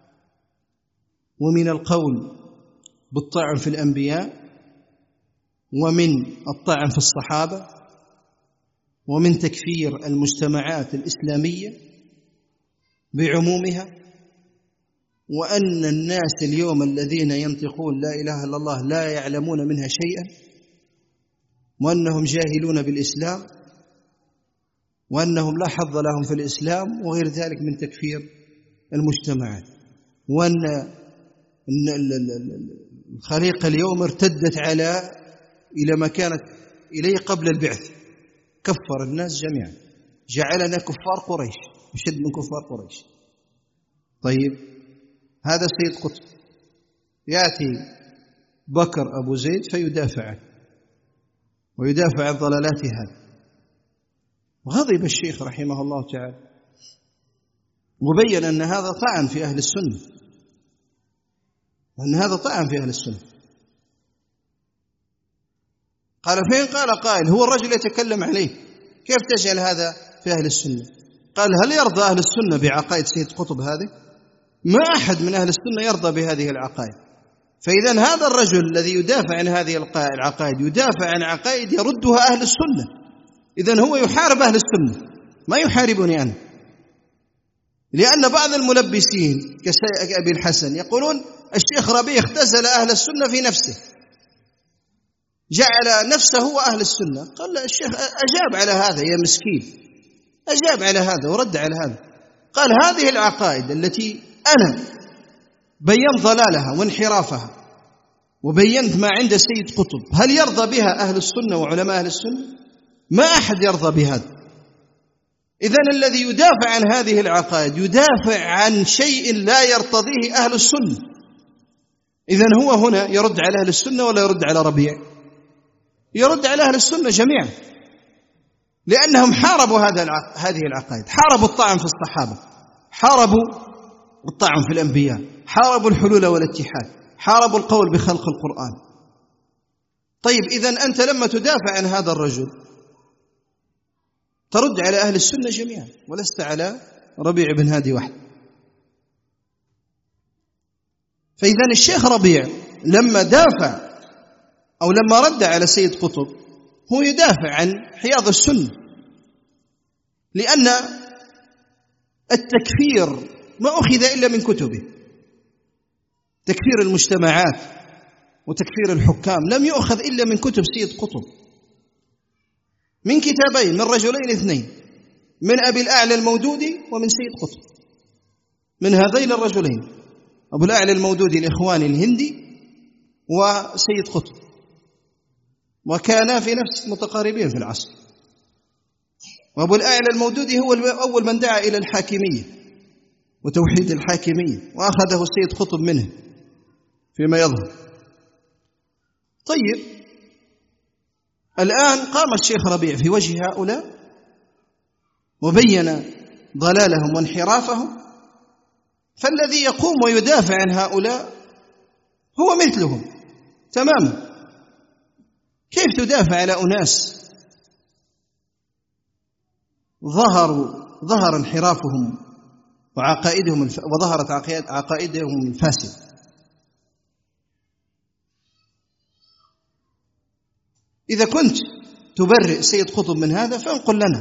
ومن القول بالطعن في الأنبياء، ومن الطعن في الصحابة، ومن تكفير المجتمعات الإسلامية بعمومها، وأن الناس اليوم الذين ينطقون لا إله إلا الله لا يعلمون منها شيئا، وأنهم جاهلون بالإسلام، وأنهم لا حظ لهم في الإسلام، وغير ذلك من تكفير المجتمعات، وأن الخليقة اليوم ارتدت على إلى ما كانت إليه قبل البعث، كفر الناس جميعا، جعلنا كفار قريش، أشد من كفار قريش. طيب، هذا سيد قطب، يأتي بكر أبو زيد فيدافع عنه ويدافع عن ضلالات هذا. وغضب الشيخ رحمه الله تعالى وبين أن هذا طعن في أهل السنة، وأن هذا طعن في أهل السنة. قال فين؟ قال قائل هو الرجل يتكلم عليه، كيف تجعل هذا في أهل السنة؟ قال هل يرضى أهل السنة بعقائد سيد قطب هذه؟ ما أحد من أهل السنة يرضى بهذه العقائد. فإذا هذا الرجل الذي يدافع عن هذه العقائد يدافع عن عقائد يردها أهل السنة، إذن هو يحارب أهل السنة، ما يحاربني أنا، لأن بعض الملبسين كأبي الحسن يقولون الشيخ ربيع اختزل أهل السنة في نفسه، جعل نفسه هو أهل السنة. قال الشيخ أجاب على هذا يا مسكين، أجاب على هذا ورد على هذا، قال هذه العقائد التي أنا بينت ضلالها وانحرافها وبينت ما عند سيد قطب، هل يرضى بها أهل السنة وعلماء أهل السنة؟ ما أحد يرضى بهذا. إذن الذي يدافع عن هذه العقائد يدافع عن شيء لا يرتضيه أهل السنة. إذن هو هنا يرد على أهل السنة ولا يرد على ربيع؟ يرد على أهل السنة جميعا، لأنهم حاربوا هذا هذه العقائد، حاربوا الطعن في الصحابة، حاربوا الطعن في الأنبياء، حاربوا الحلول والاتحاد، حاربوا القول بخلق القرآن. طيب إذن أنت لما تدافع عن هذا الرجل ترد على أهل السنة جميعا ولست على ربيع بن هادي وحده. فإذا الشيخ ربيع لما دافع أو لما رد على سيد قطب هو يدافع عن حياض السنة، لأن التكفير ما أخذ إلا من كتبه، تكفير المجتمعات وتكفير الحكام لم يؤخذ إلا من كتب سيد قطب، من كتابين، من رجلين اثنين، من أبي الأعلى المودودي ومن سيد قطب، من هذين الرجلين، أبو الأعلى المودودي الإخواني الهندي وسيد قطب، وكانا في نفس متقاربين في العصر. وأبو الأعلى المودودي هو أول من دعا إلى الحاكمية وتوحيد الحاكمية، وأخذه سيد قطب منه فيما يظهر. طيب الآن قام الشيخ ربيع في وجه هؤلاء وبين ضلالهم وانحرافهم، فالذي يقوم ويدافع عن هؤلاء هو مثلهم تماما. كيف تدافع على أناس ظهروا ظهر انحرافهم وعقائدهم الف... وظهرت عقائدهم الفاسدة؟ إذا كنت تبرئ سيد قطب من هذا فانقل لنا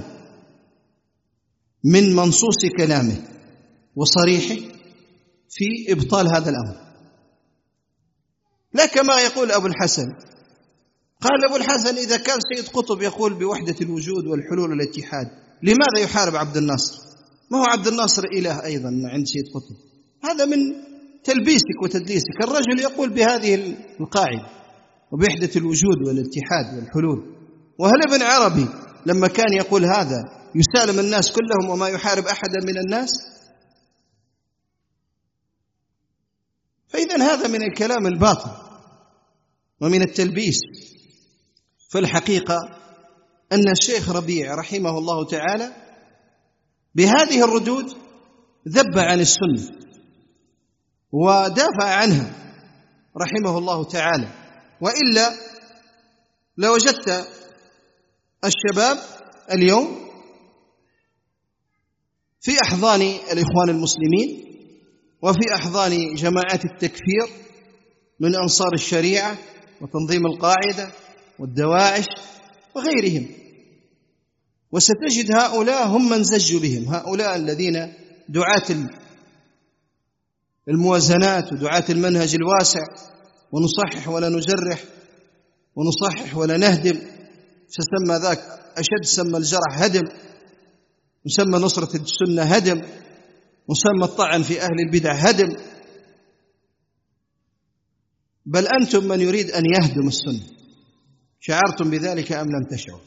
من منصوص كلامه وصريحه في إبطال هذا الأمر، لا كما يقول أبو الحسن. قال أبو الحسن إذا كان سيد قطب يقول بوحدة الوجود والحلول والاتحاد لماذا يحارب عبد الناصر؟ ما هو عبد الناصر إله أيضا عند سيد قطب؟ هذا من تلبيسك وتدليسك. الرجل يقول بهذه القاعدة وبوحدة الوجود والاتحاد والحلول، وهل ابن عربي لما كان يقول هذا يسالم الناس كلهم وما يحارب أحدا من الناس؟ فإذا هذا من الكلام الباطل ومن التلبيس. فالحقيقة أن الشيخ ربيع رحمه الله تعالى بهذه الردود ذب عن السنة ودافع عنها رحمه الله تعالى، وإلا لوجدت الشباب اليوم في أحضان الإخوان المسلمين وفي أحضان جماعات التكفير من أنصار الشريعة وتنظيم القاعدة والدواعش وغيرهم، وستجد هؤلاء هم من زجوا بهم، هؤلاء الذين دعاة الموازنات ودعاة المنهج الواسع، ونصحح ولا نجرح ونصحح ولا نهدم، فسمى ذاك أشد، سمى الجرح هدم، وسمى نصرة السنة هدم، وسمى الطعن في أهل البدع هدم. بل أنتم من يريد أن يهدم السنة، شعرتم بذلك أم لم تشعروا؟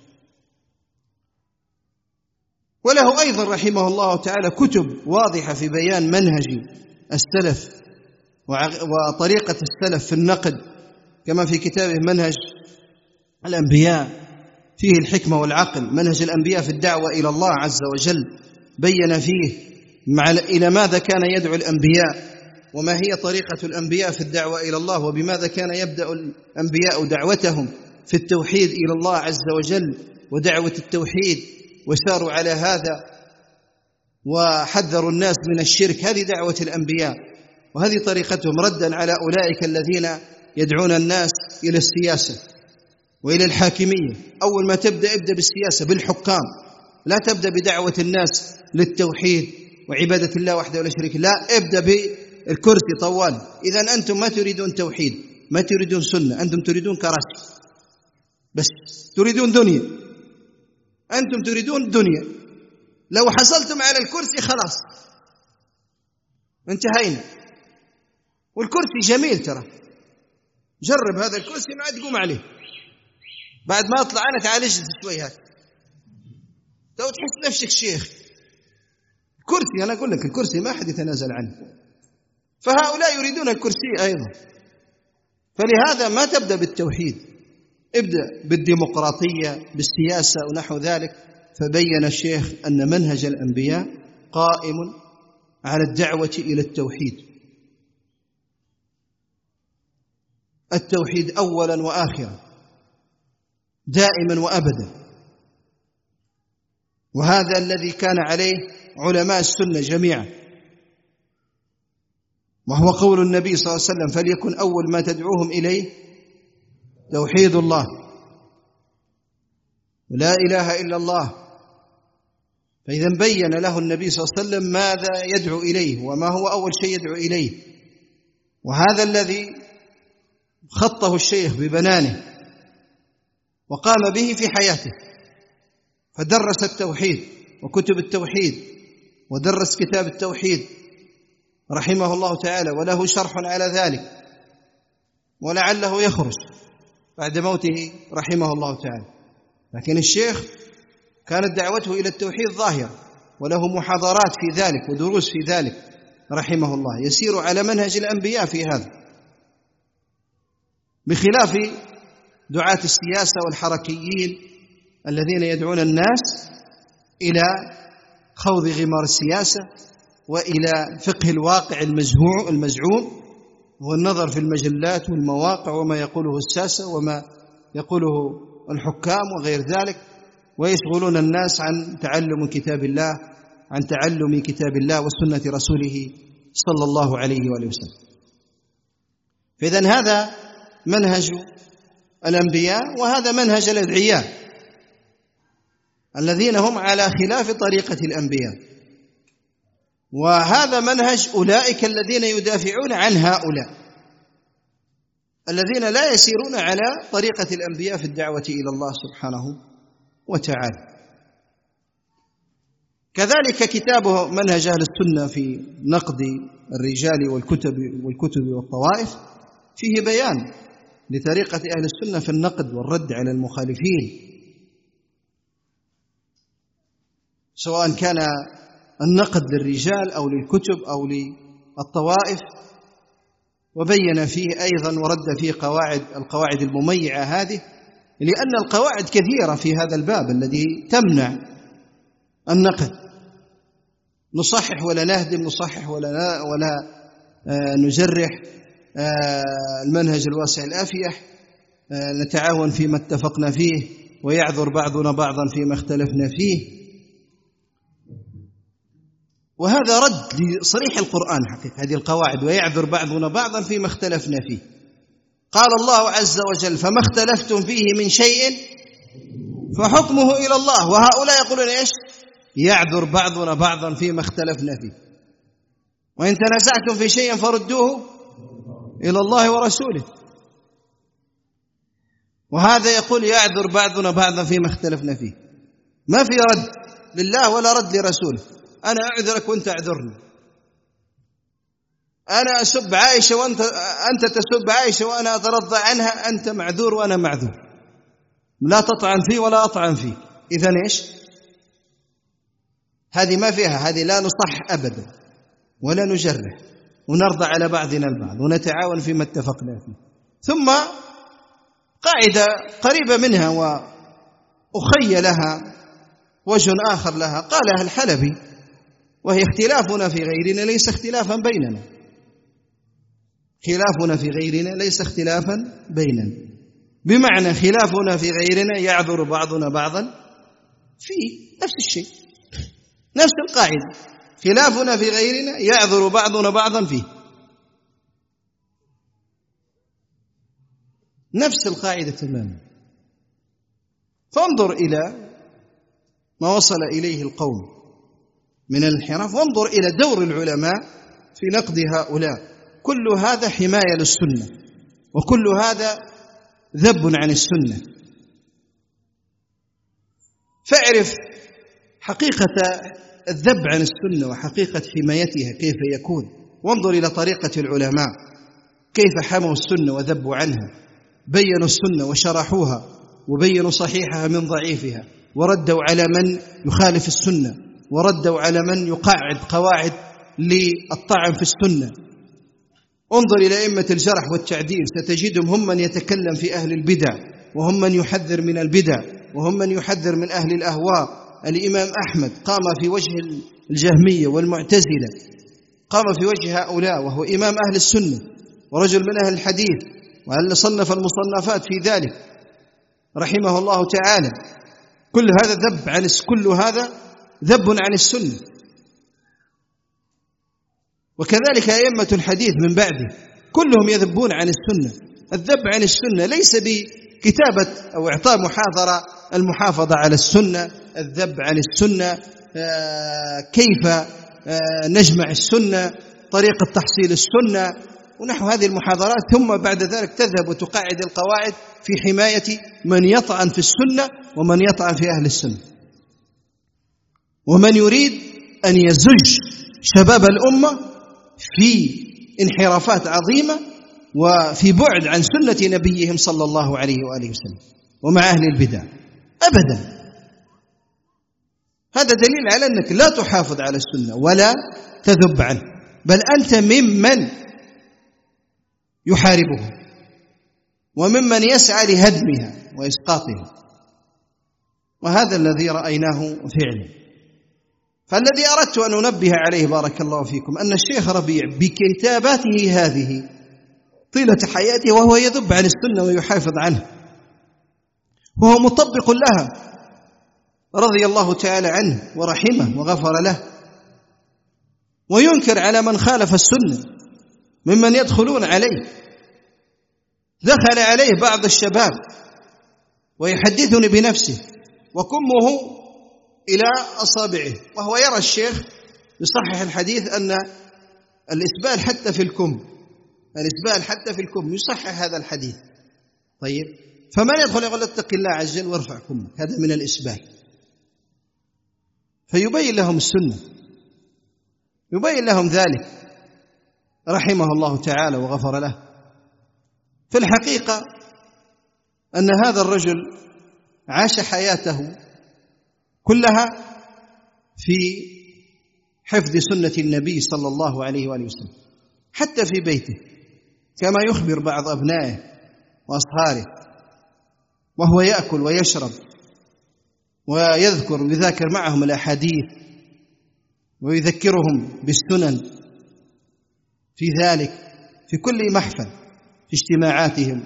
وله أيضا رحمه الله تعالى كتب واضحة في بيان منهج السلف وطريقة السلف في النقد، كما في كتابه منهج الأنبياء فيه الحكمة والعقل، منهج الأنبياء في الدعوة إلى الله عز وجل، بين فيه مع إلى ماذا كان يدعو الأنبياء وما هي طريقة الأنبياء في الدعوة إلى الله، وبماذا كان يبدأ الأنبياء دعوتهم في التوحيد إلى الله عز وجل ودعوة التوحيد، وساروا على هذا وحذروا الناس من الشرك. هذه دعوة الأنبياء وهذه طريقتهم ردا على أولئك الذين يدعون الناس إلى السياسة وإلى الحاكمية. أول ما تبدأ ابدأ بالسياسة، بالحكام، لا تبدأ بدعوة الناس للتوحيد وعبادة الله وحده ولا شريك، لا، ابدأ بالكرسي طوال. إذن أنتم ما تريدون توحيد، ما تريدون سنة، أنتم تريدون كراسي بس، تريدون دنيا، أنتم تريدون دنيا. لو حصلتم على الكرسي خلاص انتهينا. والكرسي جميل ترى، جرب هذا الكرسي ما تقوم عليه، بعد ما أطلع أنا تعال اجلس شوي هات، تو تحس نفسك شيخ. كرسي، أنا أقول لك الكرسي ما أحد يتنازل عنه، فهؤلاء يريدون الكرسي أيضا. فلهذا ما تبدأ بالتوحيد، ابدأ بالديمقراطية، بالسياسة ونحو ذلك. فبين الشيخ أن منهج الأنبياء قائم على الدعوة إلى التوحيد، التوحيد أولا وآخرا، دائما وأبدا. وهذا الذي كان عليه علماء السنة جميعا، وهو قول النبي صلى الله عليه وسلم: فليكن أول ما تدعوهم إليه توحيد الله، لا إله إلا الله. فإذا بين له النبي صلى الله عليه وسلم ماذا يدعو إليه وما هو أول شيء يدعو إليه. وهذا الذي خطه الشيخ ببنانه وقام به في حياته، فدرس التوحيد وكتب التوحيد، ودرس كتاب التوحيد رحمه الله تعالى، وله شرح على ذلك، ولعله يخرج بعد موته رحمه الله تعالى. لكن الشيخ كانت دعوته إلى التوحيد ظاهرة، وله محاضرات في ذلك ودروس في ذلك رحمه الله، يسير على منهج الأنبياء في هذا، بخلاف دعاة السياسة والحركيين الذين يدعون الناس إلى خوض غمار السياسة وإلى فقه الواقع المزعوم، والنظر في المجلات والمواقع وما يقوله الساسة وما يقوله الحكام وغير ذلك، ويشغلون الناس عن تعلم كتاب الله، عن تعلم كتاب الله وسنة رسوله صلى الله عليه وآله وسلم. فإذن هذا منهج الأنبياء، وهذا منهج الأدعياء الذين هم على خلاف طريقة الأنبياء، وهذا منهج أولئك الذين يدافعون عن هؤلاء الذين لا يسيرون على طريقة الأنبياء في الدعوة إلى الله سبحانه وتعالى. كذلك كتابه منهج أهل السنة في نقد الرجال والكتب والكتب والطوائف فيه بيان لطريقة أهل السنة في النقد والرد على المخالفين، سواء كان النقد للرجال أو للكتب أو للطوائف. وبين فيه أيضا ورد فيه قواعد القواعد المميعة هذه، لأن القواعد كثيرة في هذا الباب الذي تمنع النقد. نصحح ولا نهدم، نصحح ولا ولا نجرح، المنهج الواسع الأفيح، نتعاون فيما اتفقنا فيه ويعذر بعضنا بعضا فيما اختلفنا فيه. وهذا رد لصريح القرآن حقيقة هذه القواعد، ويعذر بعضنا بعضا فيما اختلفنا فيه. قال الله عز وجل: فما اختلفتم فيه من شيء فحكمه إلى الله. وهؤلاء يقولون إيش؟ يعذر بعضنا بعضا فيما اختلفنا فيه، وإن تنازعتم في شيء فردوه إلى الله ورسوله. وهذا يقول يعذر بعضنا بعضا فيما اختلفنا فيه، ما في رد لله ولا رد لرسوله. أنا أعذرك وأنت أعذرني، أنا أسب عائشة وأنت أنت تسب عائشة وأنا أترضى عنها، أنت معذور وأنا معذور، لا تطعن فيه ولا أطعن فيه. إذن إيش؟ هذه ما فيها، هذه لا نصح أبدا ولا نجرح، ونرضى على بعضنا البعض ونتعاون فيما اتفقنا فيه. ثم قاعدة قريبة منها وأخي لها وجه آخر لها قالها الحلبي، وهي: اختلافنا في غيرنا ليس اختلافا بيننا، خلافنا في غيرنا ليس اختلافا بيننا، بمعنى خلافنا في غيرنا يعذر بعضنا بعضا فيه، نفس الشيء، نفس القاعدة، خلافنا في غيرنا يعذر بعضنا بعضا فيه، نفس القاعدة تماما. فانظر إلى ما وصل إليه القوم من الانحراف، وانظر إلى دور العلماء في نقد هؤلاء. كل هذا حماية للسنة، وكل هذا ذب عن السنة. فاعرف حقيقة الذب عن السنة وحقيقة حمايتها كيف يكون، وانظر إلى طريقة العلماء كيف حموا السنة وذبوا عنها، بيّنوا السنة وشرحوها وبيّنوا صحيحها من ضعيفها، وردوا على من يخالف السنة، وردوا على من يقعد قواعد للطعن في السنة. انظر إلى أئمة الجرح والتعديل، ستجدهم هم من يتكلم في أهل البدع، وهم من يحذر من البدع، وهم من يحذر من أهل الأهواء. الإمام أحمد قام في وجه الجهمية والمعتزلة، قام في وجه هؤلاء وهو إمام أهل السنة ورجل من أهل الحديث، وهل صنف المصنفات في ذلك رحمه الله تعالى. كل هذا ذب عن كل هذا ذب عن السنة. وكذلك أئمة الحديث من بعده كلهم يذبون عن السنة. الذب عن السنة ليس بكتابة أو إعطاء محاضرة المحافظة على السنة، الذب عن السنة، كيف نجمع السنة، طريقة تحصيل السنة ونحو هذه المحاضرات، ثم بعد ذلك تذهب وتقاعد القواعد في حماية من يطعن في السنة ومن يطعن في أهل السنة، ومن يريد أن يزج شباب الأمة في انحرافات عظيمة وفي بعد عن سنة نبيهم صلى الله عليه وآله وسلم ومع أهل البدع. أبدا، هذا دليل على أنك لا تحافظ على السنة ولا تذب عنه، بل أنت ممن يحاربها وممن يسعى لهدمها وإسقاطها، وهذا الذي رأيناه فعلا. فالذي أردت أن أنبه عليه بارك الله فيكم أن الشيخ ربيع بكتاباته هذه طيلة حياته وهو يذب عن السنة ويحافظ عنه، وهو مطبق لها رضي الله تعالى عنه ورحمه وغفر له، وينكر على من خالف السنة ممن يدخلون عليه. دخل عليه بعض الشباب ويحدثني بنفسه وكمه إلى أصابعه، وهو يرى الشيخ يصحح الحديث أن الإسبال حتى في الكم، الإسبال حتى في الكم يصحح هذا الحديث. طيب، فمن يدخل يقول اتق الله عز وجل وارفع كمك، هذا من الإسبال. فيبين لهم السنة، يبين لهم ذلك رحمه الله تعالى وغفر له. في الحقيقة أن هذا الرجل عاش حياته كلها في حفظ سنة النبي صلى الله عليه وآله وسلم، حتى في بيته كما يخبر بعض أبنائه وأصهاره، وهو يأكل ويشرب ويذكر ويذاكر معهم الأحاديث ويذكرهم بالسنن في ذلك في كل محفل في اجتماعاتهم،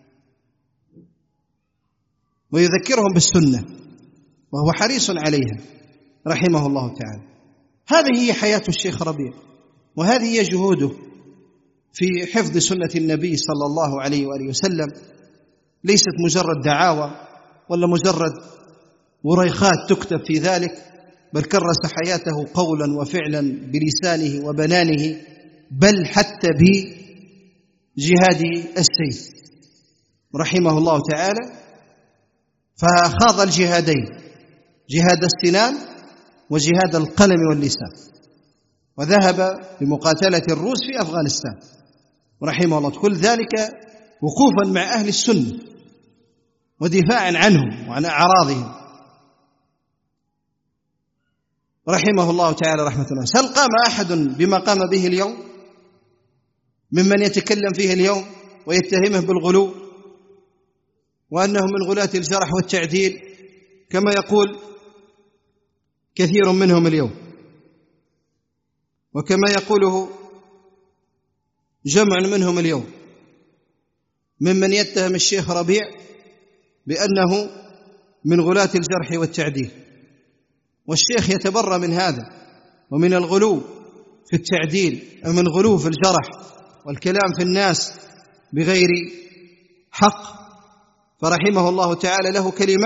ويذكرهم بالسنة وهو حريص عليها رحمه الله تعالى. هذه هي حياة الشيخ ربيع، وهذه هي جهوده في حفظ سنة النبي صلى الله عليه وآله وسلم. ليست مجرد دعاوى ولا مجرد وريخات تكتب في ذلك، بل كرس حياته قولا وفعلا بلسانه وبنانه، بل حتى بجهاد السيف رحمه الله تعالى. فخاض الجهادين، جهاد السنان وجهاد القلم واللسان، وذهب بمقاتلة الروس في أفغانستان رحمه الله، كل ذلك وقوفا مع أهل السنة ودفاعا عنهم وعن أعراضهم رحمه الله تعالى رحمة الله. هل قام أحد بما قام به اليوم ممن يتكلم فيه اليوم ويتهمه بالغلو وأنه من غلاة الجرح والتعديل كما يقول كثير منهم اليوم، وكما يقوله جمع منهم اليوم ممن يتهم الشيخ ربيع بأنه من غلاة الجرح والتعديل؟ والشيخ يتبرأ من هذا ومن الغلو في التعديل، ومن غلو في الجرح والكلام في الناس بغير حق. فرحمه الله تعالى له كلمات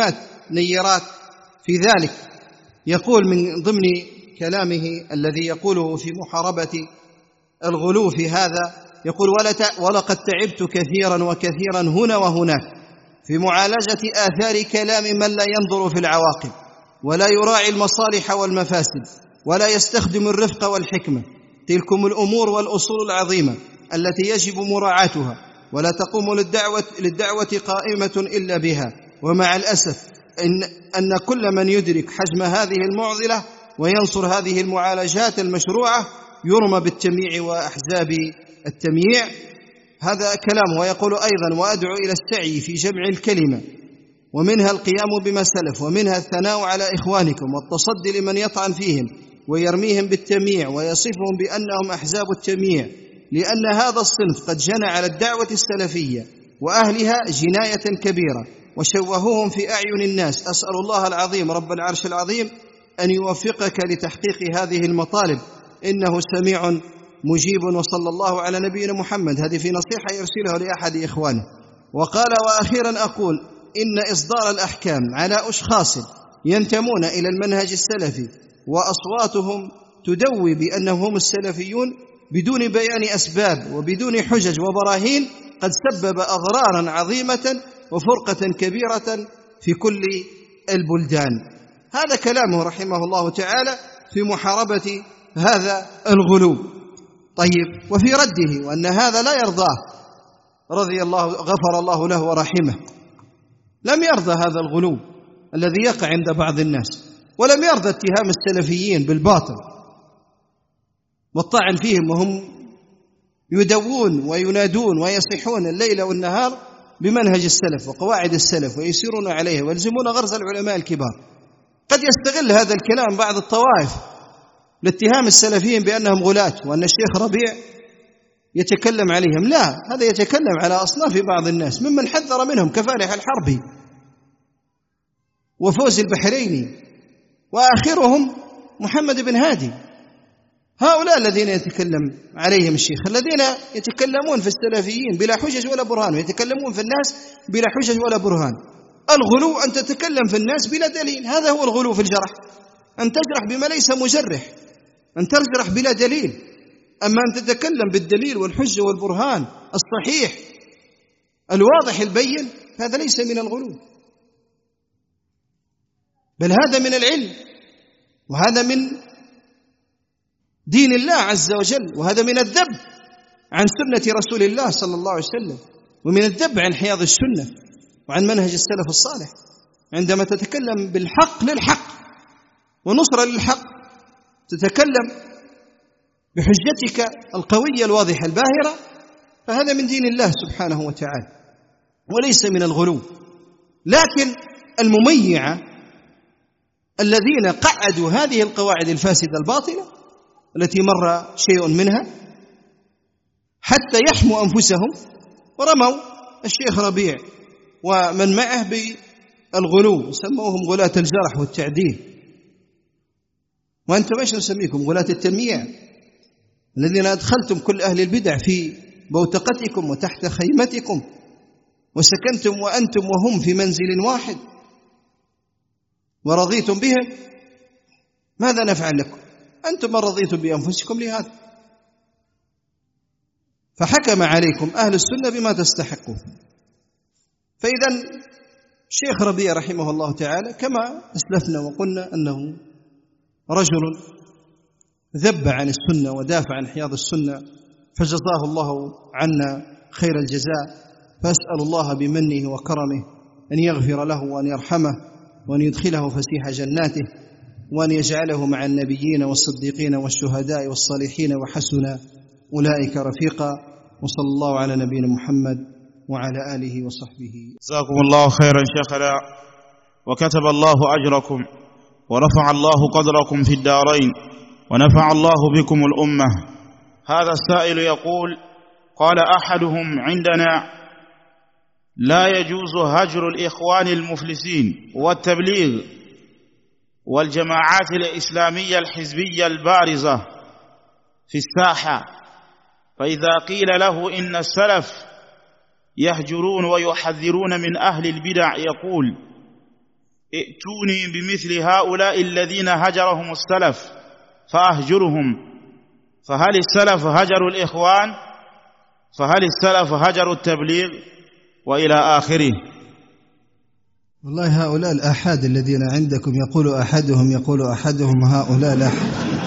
نيرات في ذلك. يقول من ضمن كلامه الذي يقوله في محاربة الغلو في هذا، يقول: ولقد تعبت كثيرا وكثيرا هنا وهناك في معالجة آثار كلام من لا ينظر في العواقب ولا يراعي المصالح والمفاسد ولا يستخدم الرفق والحكمة. تلكم الأمور والأصول العظيمة التي يجب مراعاتها، ولا تقوم للدعوة, للدعوة قائمة إلا بها. ومع الأسف إن, أن كل من يدرك حجم هذه المعضلة وينصر هذه المعالجات المشروعة يرمى بالتمييع وأحزاب التمييع. هذا كلامه. ويقول أيضا: وأدعو إلى السعي في جمع الكلمة، ومنها القيام بما سلف، ومنها الثناء على إخوانكم والتصدي لمن يطعن فيهم ويرميهم بالتمييع ويصفهم بأنهم أحزاب التمييع، لأن هذا الصنف قد جنى على الدعوة السلفية وأهلها جناية كبيرة وشوهوهم في أعين الناس. أسأل الله العظيم رب العرش العظيم أن يوفقك لتحقيق هذه المطالب، إنه سميع مجيب. وصلى الله على نبينا محمد. هذه في نصيحة يرسلها لأحد إخوانه. وقال: وأخيرا أقول إن إصدار الأحكام على أشخاص ينتمون إلى المنهج السلفي وأصواتهم تدوي بأنهم هم السلفيون بدون بيان أسباب وبدون حجج وبراهين قد سبب أضرارا عظيمة وفرقة كبيرة في كل البلدان. هذا كلامه رحمه الله تعالى في محاربة هذا الغلو. طيب، وفي رده وأن هذا لا يرضاه رضي الله غفر الله له ورحمه. لم يرضى هذا الغلو الذي يقع عند بعض الناس، ولم يرضى اتهام السلفيين بالباطل والطعن فيهم وهم يدوون وينادون ويصيحون الليل والنهار بمنهج السلف وقواعد السلف ويسيرون عليه ويلزمون غرز العلماء الكبار. قد يستغل هذا الكلام بعض الطوائف لاتهام السلفيين بأنهم غلاة وأن الشيخ ربيع يتكلم عليهم. لا، هذا يتكلم على أصناف بعض الناس ممن حذر منهم كفالح الحربي وفوز البحريني وآخرهم محمد بن هادي. هؤلاء الذين يتكلم عليهم الشيخ، الذين يتكلمون في السلفيين بلا حجج ولا برهان، ويتكلمون في الناس بلا حجج ولا برهان. الغلو أن تتكلم في الناس بلا دليل، هذا هو الغلو في الجرح. أن تجرح بما ليس مجرح، أن تجرح بلا دليل. أما أن تتكلم بالدليل والحجة والبرهان الصحيح الواضح البين، هذا ليس من الغلو، بل هذا من العلم، وهذا من دين الله عز وجل، وهذا من الذب عن سنة رسول الله صلى الله عليه وسلم، ومن الذب عن حياض السنة وعن منهج السلف الصالح. عندما تتكلم بالحق للحق ونصرة للحق، تتكلم بحجتك القوية الواضحة الباهرة، فهذا من دين الله سبحانه وتعالى وليس من الغلو. لكن المميعة الذين قعدوا هذه القواعد الفاسدة الباطلة التي مر شيء منها حتى يحموا أنفسهم، ورموا الشيخ ربيع ومن معه بالغلو، سموهم غلاة الجرح والتعديل. وأنتم ايش نسميكم؟ غلاة التمييع، الذين أدخلتم كل أهل البدع في بوتقتكم وتحت خيمتكم، وسكنتم وأنتم وهم في منزل واحد ورضيتم بهم. ماذا نفعل لكم؟ أنتم من رضيتم بأنفسكم لهذا، فحكم عليكم أهل السنة بما تستحقون. فإذا الشيخ ربيع رحمه الله تعالى كما أسلفنا وقلنا أنه رجل ذب عن السنة ودافع عن حياض السنة، فجزاه الله عنا خير الجزاء. فأسأل الله بمنه وكرمه أن يغفر له وأن يرحمه وأن يدخله فسيح جناته وأن يجعله مع النبيين والصديقين والشهداء والصالحين وحسن أولئك رفيقا. وصلى الله على نبينا محمد وعلى آله وصحبه. جزاكم الله خيرا شيخنا، وكتب الله أجركم ورفع الله قدركم في الدارين، ونفع الله بكم الأمة. هذا السائل يقول: قال أحدهم: عندنا لا يجوز هجر الإخوان المفلسين والتبليغ والجماعات الإسلامية الحزبية البارزة في الساحة، فإذا قيل له إن السلف يهجرون ويحذرون من أهل البدع يقول: ائتوني بمثل هؤلاء الذين هجرهم السلف فأهجرهم، فهل السلف هجروا الإخوان؟ فهل السلف هجروا التبليغ؟ وإلى آخره. والله هؤلاء الآحاد الذين عندكم يقول أحدهم يقول أحدهم هؤلاء لا.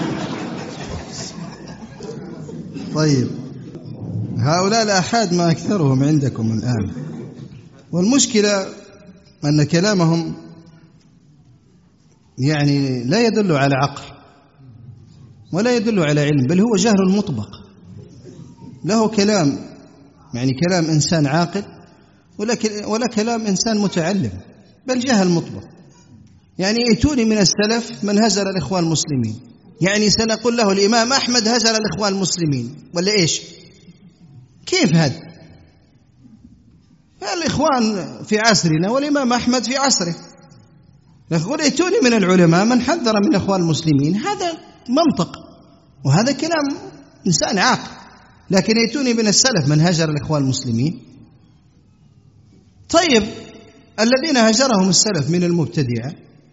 طيب هؤلاء الآحاد ما أكثرهم عندكم الآن، والمشكلة أن كلامهم يعني لا يدل على عقل ولا يدل على علم، بل هو جهل مطبق. له كلام يعني كلام إنسان عاقل ولا كلام إنسان متعلم، بل جهل مطبق. يعني ائتوني من السلف من هزر الإخوان المسلمين، يعني سنقول له الإمام أحمد هزر الإخوان المسلمين ولا إيش؟ كيف هذا؟ الإخوان في عصرنا والإمام أحمد في عصره. نقول ائتوني من العلماء من حذر من الإخوان المسلمين، هذا منطق وهذا كلام إنسان عاقل. لكن ائتوني من السلف من هجر الإخوان المسلمين. طيب الذين هجرهم السلف من المبتدعة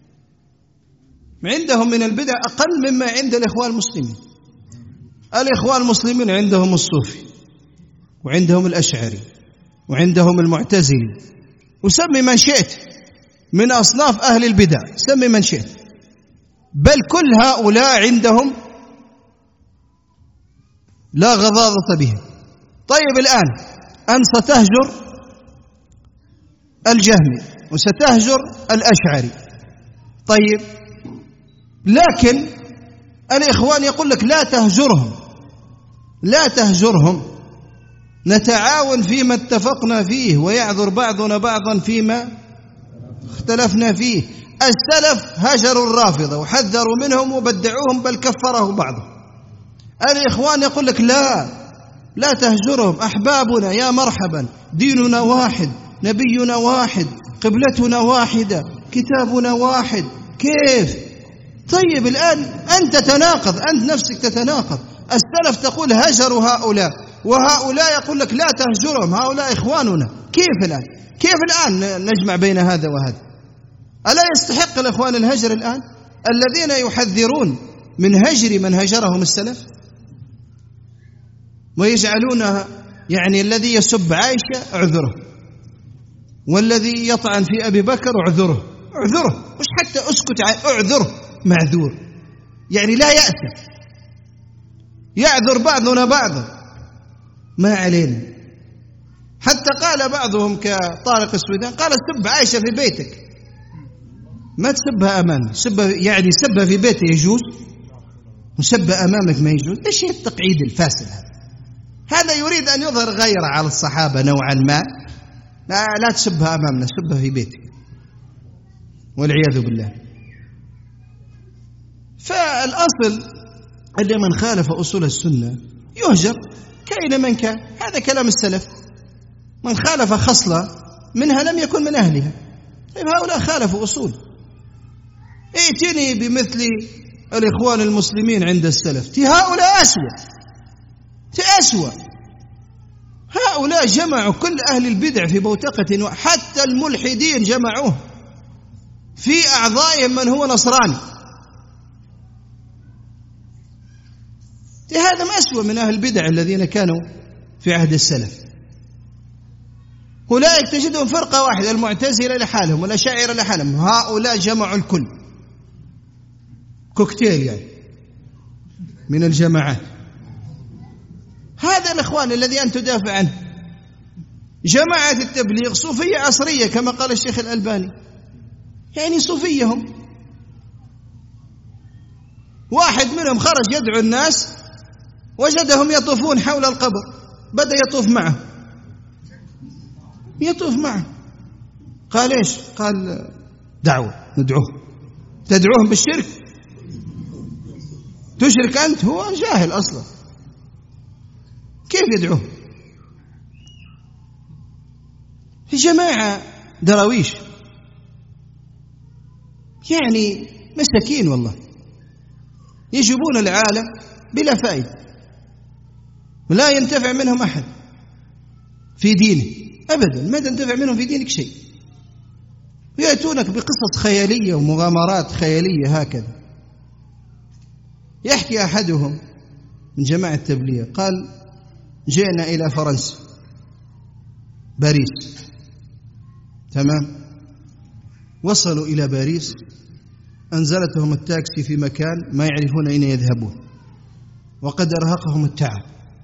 عندهم من البدع أقل مما عند الإخوان المسلمين. الإخوان المسلمين عندهم الصوفي وعندهم الأشعري وعندهم المعتزلي، وسمي من شئت من أصناف أهل البدع، سمي من شئت، بل كل هؤلاء عندهم لا غضاضة بهم. طيب الآن أنت ستهجر الجهمي وستهجر الأشعري، طيب لكن الإخوان يقول لك لا تهجرهم لا تهجرهم نتعاون فيما اتفقنا فيه ويعذر بعضنا بعضا فيما اختلفنا فيه. السلف هجروا الرافضة وحذروا منهم وبدعوهم بل كفره بعضهم. الإخوان يقول لك لا لا تهجرهم، أحبابنا يا مرحبا، ديننا واحد، نبينا واحد، قبلتنا واحدة، كتابنا واحد. كيف؟ طيب الآن أنت تتناقض، أنت نفسك تتناقض. السلف تقول هجروا هؤلاء وهؤلاء يقول لك لا تهجرهم، هؤلاء إخواننا. كيف الآن؟ كيف الآن نجمع بين هذا وهذا؟ ألا يستحق الإخوان الهجر الآن الذين يحذرون من هجر من هجرهم السلف ويجعلونها يعني الذي يسب عائشة اعذره، والذي يطعن في أبي بكر اعذره اعذره مش حتى اسكت اعذره معذور، يعني لا يأسف، يعذر بعضنا بعضا ما علينا. حتى قال بعضهم كطارق السويدان قال سب عائشة في بيتك، ما تسبها أمامك، سبها يعني سبها في بيته يجوز وسبها أمامك ما يجوز. إيش هي التقعيد الفاسد هذا؟ هذا يريد أن يظهر غيرة على الصحابة نوعا ما. لا, لا تسبها أمامنا، سبها في بيتك والعياذ بالله. فالأصل أن من خالف أصول السنة يهجر كائن من كان. هذا كلام السلف. من خالف خصلة منها لم يكن من أهلها. طيب هؤلاء خالفوا أصول. ائتني بمثل الإخوان المسلمين عند السلف، تي هؤلاء أسوأ تأسوأ. هؤلاء جمعوا كل أهل البدع في بوتقة، وحتى الملحدين جمعوه في أعضائهم من هو نصراني. هذا ما أسوأ من أهل البدع الذين كانوا في عهد السلف. أولئك تجدهم فرقة واحدة، المعتزلة لحالهم والأشاعرة لحالهم، هؤلاء جمعوا الكل، كوكتيل يعني من الجماعات. هذا الإخوان الذي أنت تدافع عنه. جماعة التبليغ صوفية عصرية كما قال الشيخ الألباني، يعني صوفية هم. واحد منهم خرج يدعو الناس وجدهم يطوفون حول القبر، بدأ يطوف معه يطوف معه قال إيش؟ قال دعوة ندعوه. تدعوهم بالشرك؟ تشرك أنت؟ هو جاهل أصلا، كيف يدعوه؟ في جماعة دراويش يعني مساكين والله، يجيبون العالم بلا فائدة، ولا ينتفع منهم أحد في دينه أبدا، ما تنتفع منهم في دينك شيء. ويأتونك بقصص خيالية ومغامرات خيالية هكذا. يحكي أحدهم من جماعة التبليغ قال: جئنا إلى فرنسا باريس، تمام، وصلوا إلى باريس، أنزلتهم التاكسي في مكان ما يعرفون أين يذهبون، وقد أرهقهم التعب،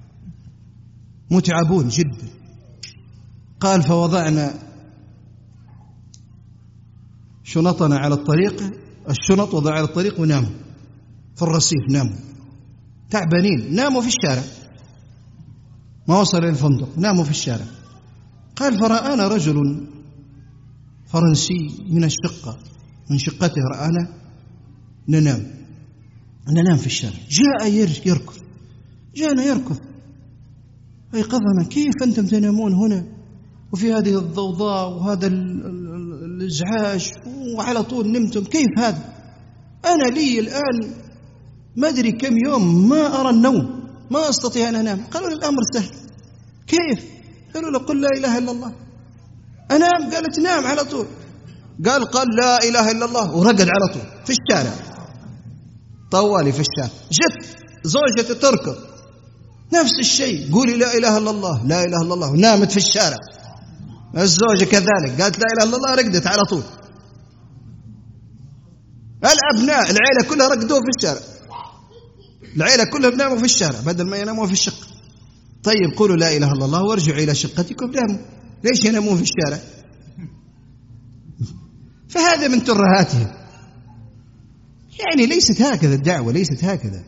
متعبون جدا. قال: فوضعنا شنطنا على الطريق، الشنط وضع على الطريق وناموا في الرصيف، ناموا تعبانين، ناموا في الشارع، ما وصل إلى الفندق، ناموا في الشارع. قال: فرآنا رجل فرنسي من الشقة، من شقته رآنا ننام ننام في الشارع، جاء يركض، جاءنا يركض، أيقظنا: كيف أنتم تنامون هنا وفي هذه الضوضاء وهذا الإزعاج وعلى طول نمتم؟ كيف هذا؟ أنا لي الآن ما أدري كم يوم ما أرى النوم، ما أستطيع أن أنام. قالوا: الأمر سهل. كيف؟ قالوا له: قل لا إله إلا الله. أنام؟ قالت: نام على طول. قال قال لا إله إلا الله ورقد على طول في الشارع، طوالي في الشارع. جت زوجته تركض، نفس الشيء، قولي لا إله إلا الله، لا إله إلا الله، ونامت في الشارع. الزوجة كذلك قالت لا إله إلا الله، رقدت على طول. الأبناء العيلة كلها رقدوا في الشارع، العيلة كلها بناموا في الشارع بدل ما يناموا في الشقة. طيب قولوا لا إله إلا الله وارجعوا إلى شقتكم، ناموا، ليش ينامون في الشارع؟ فهذا من ترهاتهم. يعني ليست هكذا الدعوة، ليست هكذا.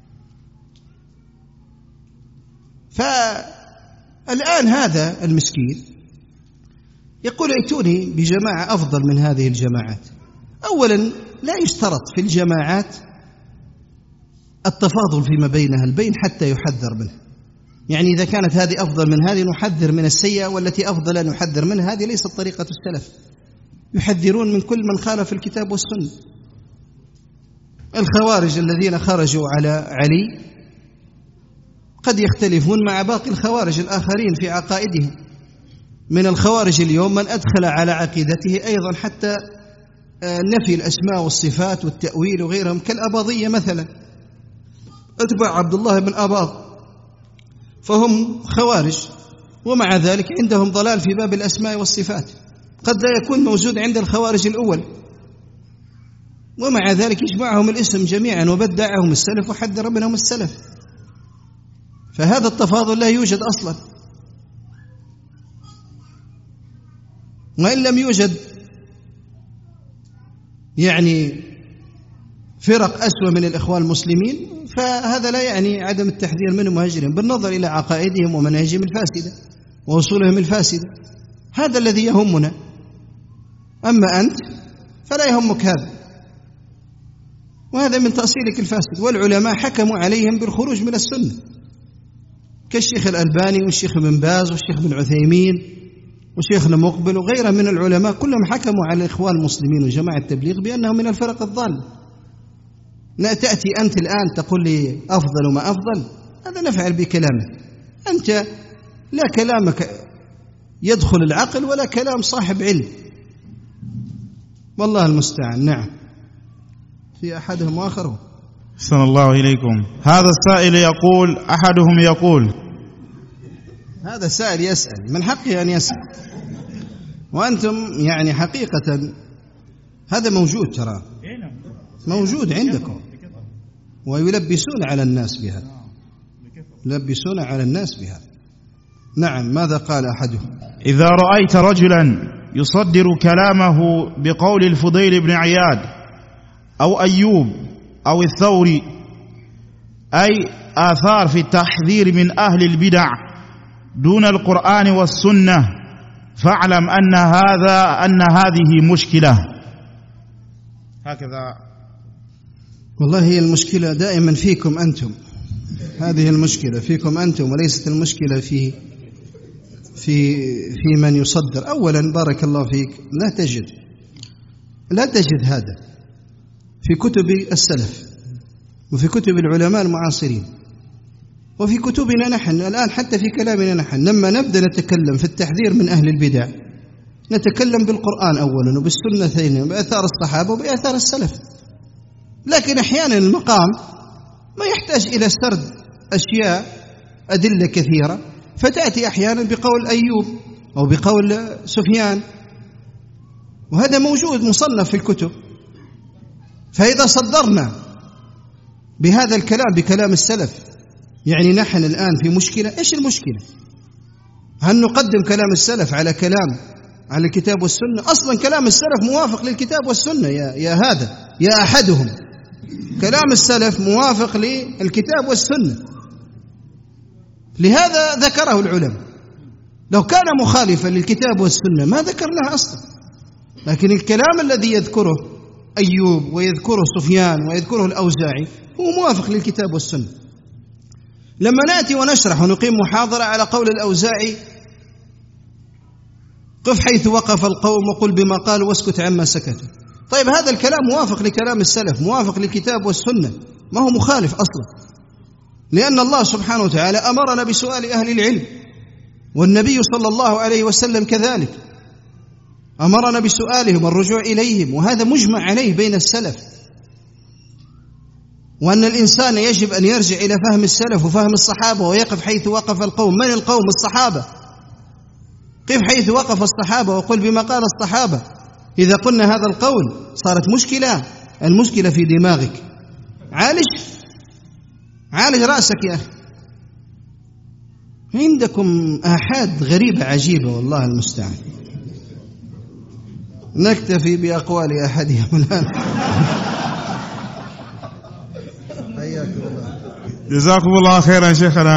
فالآن هذا المسكين يقول: ائتوني بجماعة أفضل من هذه الجماعات. أولا لا يشترط في الجماعات التفاضل فيما بينها البين حتى يحذر منها. يعني إذا كانت هذه أفضل من هذه نحذر من السيئة، والتي أفضل نحذر منها، هذه ليست طريقة السلف. يحذرون من كل من خالف الكتاب والسنة. الخوارج الذين خرجوا على علي قد يختلفون مع باقي الخوارج الآخرين في عقائدهم. من الخوارج اليوم من أدخل على عقيدته أيضا حتى نفي الأسماء والصفات والتأويل وغيرهم، كالأباضية مثلا، أتباع عبد الله بن أباض، فهم خوارج، ومع ذلك عندهم ضلال في باب الأسماء والصفات قد لا يكون موجود عند الخوارج الأول، ومع ذلك يجمعهم الاسم جميعا وبدعهم السلف وحذر منهم السلف. فهذا التفاضل لا يوجد أصلا. وإن لم يوجد يعني فرق أسوأ من الإخوان المسلمين، فهذا لا يعني عدم التحذير منهم وهجرهم، بالنظر إلى عقائدهم ومناهجهم الفاسدة وأصولهم الفاسدة. هذا الذي يهمنا. أما أنت فلا يهمك هذا، وهذا من تأصيلك الفاسد. والعلماء حكموا عليهم بالخروج من السنة، كالشيخ الألباني والشيخ بن باز والشيخ بن عثيمين وشيخنا مقبل وغيره من العلماء، كلهم حكموا على الإخوان المسلمين وجماعة التبليغ بأنهم من الفرق الضالة. لا تأتي أنت الآن تقول لي أفضل وما أفضل، هذا نفعل بكلامك أنت، لا كلامك يدخل العقل ولا كلام صاحب علم، والله المستعان. نعم. في أحدهم آخره. أحسن الله إليكم. هذا السائل يقول، أحدهم يقول، هذا السائل يسأل، من حقه أن يسأل، وأنتم يعني حقيقة هذا موجود، ترى موجود عندكم، ويلبسون على الناس بهذا، يلبسون على الناس بهذا. نعم. ماذا قال أحدهم؟ إذا رأيت رجلا يصدر كلامه بقول الفضيل بن عياد أو أيوب أو الثوري، أي آثار في التحذير من أهل البدع دون القرآن والسنة، فاعلم أن هذا أن هذه مشكلة. هكذا. والله هي المشكلة دائما فيكم أنتم، هذه المشكلة فيكم أنتم، وليست المشكلة في في في من يصدر. أولا بارك الله فيك، لا تجد لا تجد هذا في كتب السلف وفي كتب العلماء المعاصرين وفي كتبنا نحن الآن، حتى في كلامنا نحن لما نبدأ نتكلم في التحذير من أهل البدع نتكلم بالقرآن أولا وبالسنة ثانيا وبآثار الصحابة وبآثار السلف. لكن أحيانا المقام ما يحتاج إلى سرد أشياء أدلة كثيرة، فتأتي أحيانا بقول أيوب أو بقول سفيان، وهذا موجود مصنف في الكتب. فإذا صدرنا بهذا الكلام بكلام السلف، يعني نحن الآن في مشكلة. إيش المشكلة؟ هل نقدم كلام السلف على كلام على الكتاب والسنة؟ أصلا كلام السلف موافق للكتاب والسنة يا, يا هذا يا أحدهم. كلام السلف موافق للكتاب والسنة، لهذا ذكره العلماء. لو كان مخالفا للكتاب والسنة ما ذكرناه أصلا. لكن الكلام الذي يذكره أيوب ويذكره سفيان ويذكره الأوزاعي هو موافق للكتاب والسنة. لما نأتي ونشرح ونقيم محاضرة على قول الأوزاعي قف حيث وقف القوم وقل بما قالوا واسكت عما سكتوا، طيب هذا الكلام موافق لكلام السلف، موافق للكتاب والسنة، ما هو مخالف أصلا، لأن الله سبحانه وتعالى أمرنا بسؤال أهل العلم، والنبي صلى الله عليه وسلم كذلك أمرنا بسؤالهم والرجوع إليهم، وهذا مجمع عليه بين السلف. وأن الإنسان يجب أن يرجع إلى فهم السلف وفهم الصحابة ويقف حيث وقف القوم. من القوم؟ الصحابة. قف حيث وقف الصحابة وقل بما قال الصحابة. إذا قلنا هذا القول صارت مشكلة. المشكلة في دماغك، عالج عالج رأسك يا أخي. عندكم آحاد غريبة عجيبة والله المستعان. نكتفي بأقوال أحدهم الآن. حياكم الله. جزاكم الله خيرا شيخنا.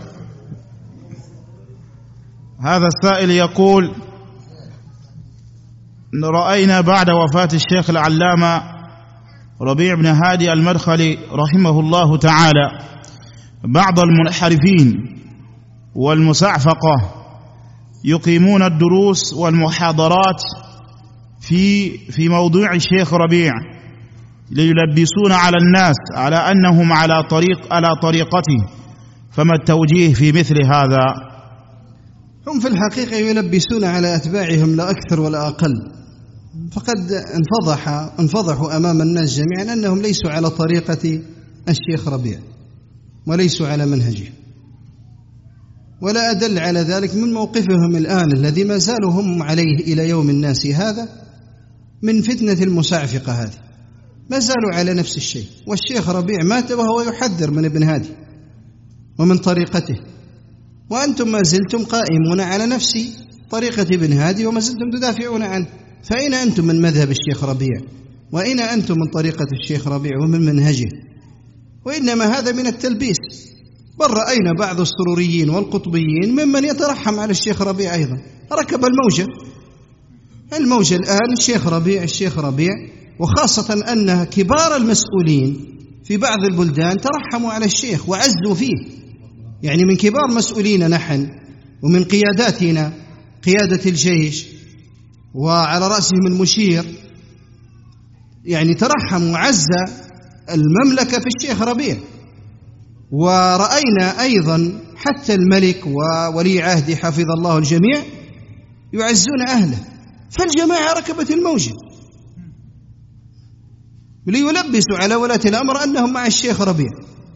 هذا السائل يقول: رأينا بعد وفاة الشيخ العلامة ربيع بن هادي المدخلي رحمه الله تعالى بعض المنحرفين والمسعفقة يقيمون الدروس والمحاضرات في في موضوع الشيخ ربيع ليلبسون على الناس على أنهم على طريق على طريقته، فما التوجيه في مثل هذا؟ هم في الحقيقة يلبسون على أتباعهم لا أكثر ولا أقل، فقد انفضح انفضحوا أمام الناس جميعا أنهم ليسوا على طريقة الشيخ ربيع وليسوا على منهجه. ولا أدل على ذلك من موقفهم الآن الذي ما زالوا هم عليه إلى يوم الناس هذا من فتنة المسعفقة هذه، ما زالوا على نفس الشيء. والشيخ ربيع مات وهو يحذر من ابن هادي ومن طريقته، وأنتم ما زلتم قائمون على نفس طريقة ابن هادي وما زلتم تدافعون عنه. فأين أنتم من مذهب الشيخ ربيع؟ وأين أنتم من طريقة الشيخ ربيع ومن منهجه؟ وإنما هذا من التلبيس. بل رأينا بعض السروريين والقطبيين ممن يترحم على الشيخ ربيع أيضا، ركب الموجة الموجة الآن الشيخ ربيع الشيخ ربيع وخاصة أن كبار المسؤولين في بعض البلدان ترحموا على الشيخ وعزوا فيه، يعني من كبار مسؤولين نحن ومن قياداتنا قيادة الجيش وعلى رأسهم المشير، يعني ترحم وعز المملكة في الشيخ ربيع. ورأينا أيضا حتى الملك وولي عهده حفظ الله الجميع يعزون أهله. فالجماعة ركبت الموجة ليلبسوا على ولاة الأمر أنهم مع الشيخ ربيع.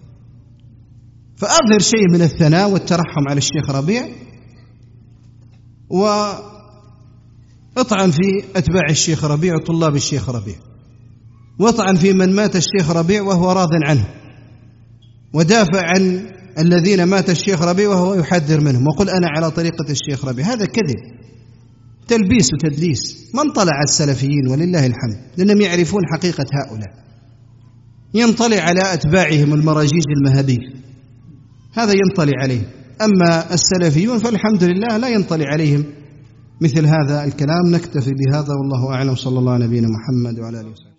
فأظهر شيء من الثناء والترحم على الشيخ ربيع، واطعن في أتباع الشيخ ربيع وطلاب الشيخ ربيع، واطعن في من مات الشيخ ربيع وهو راض عنه، ودافع عن الذين مات الشيخ ربيع وهو يحذر منهم، وقل أنا على طريقة الشيخ ربيع. هذا كذب، تلبيس وتدليس. من طلع السلفيين ولله الحمد لأنهم يعرفون حقيقة هؤلاء، ينطلع على أتباعهم المراجيج المهابيل، هذا ينطلع عليه. أما السلفيون فالحمد لله لا ينطلع عليهم مثل هذا الكلام. نكتفي بهذا والله أعلم، صلى الله على نبينا محمد وعلى آله وسلم.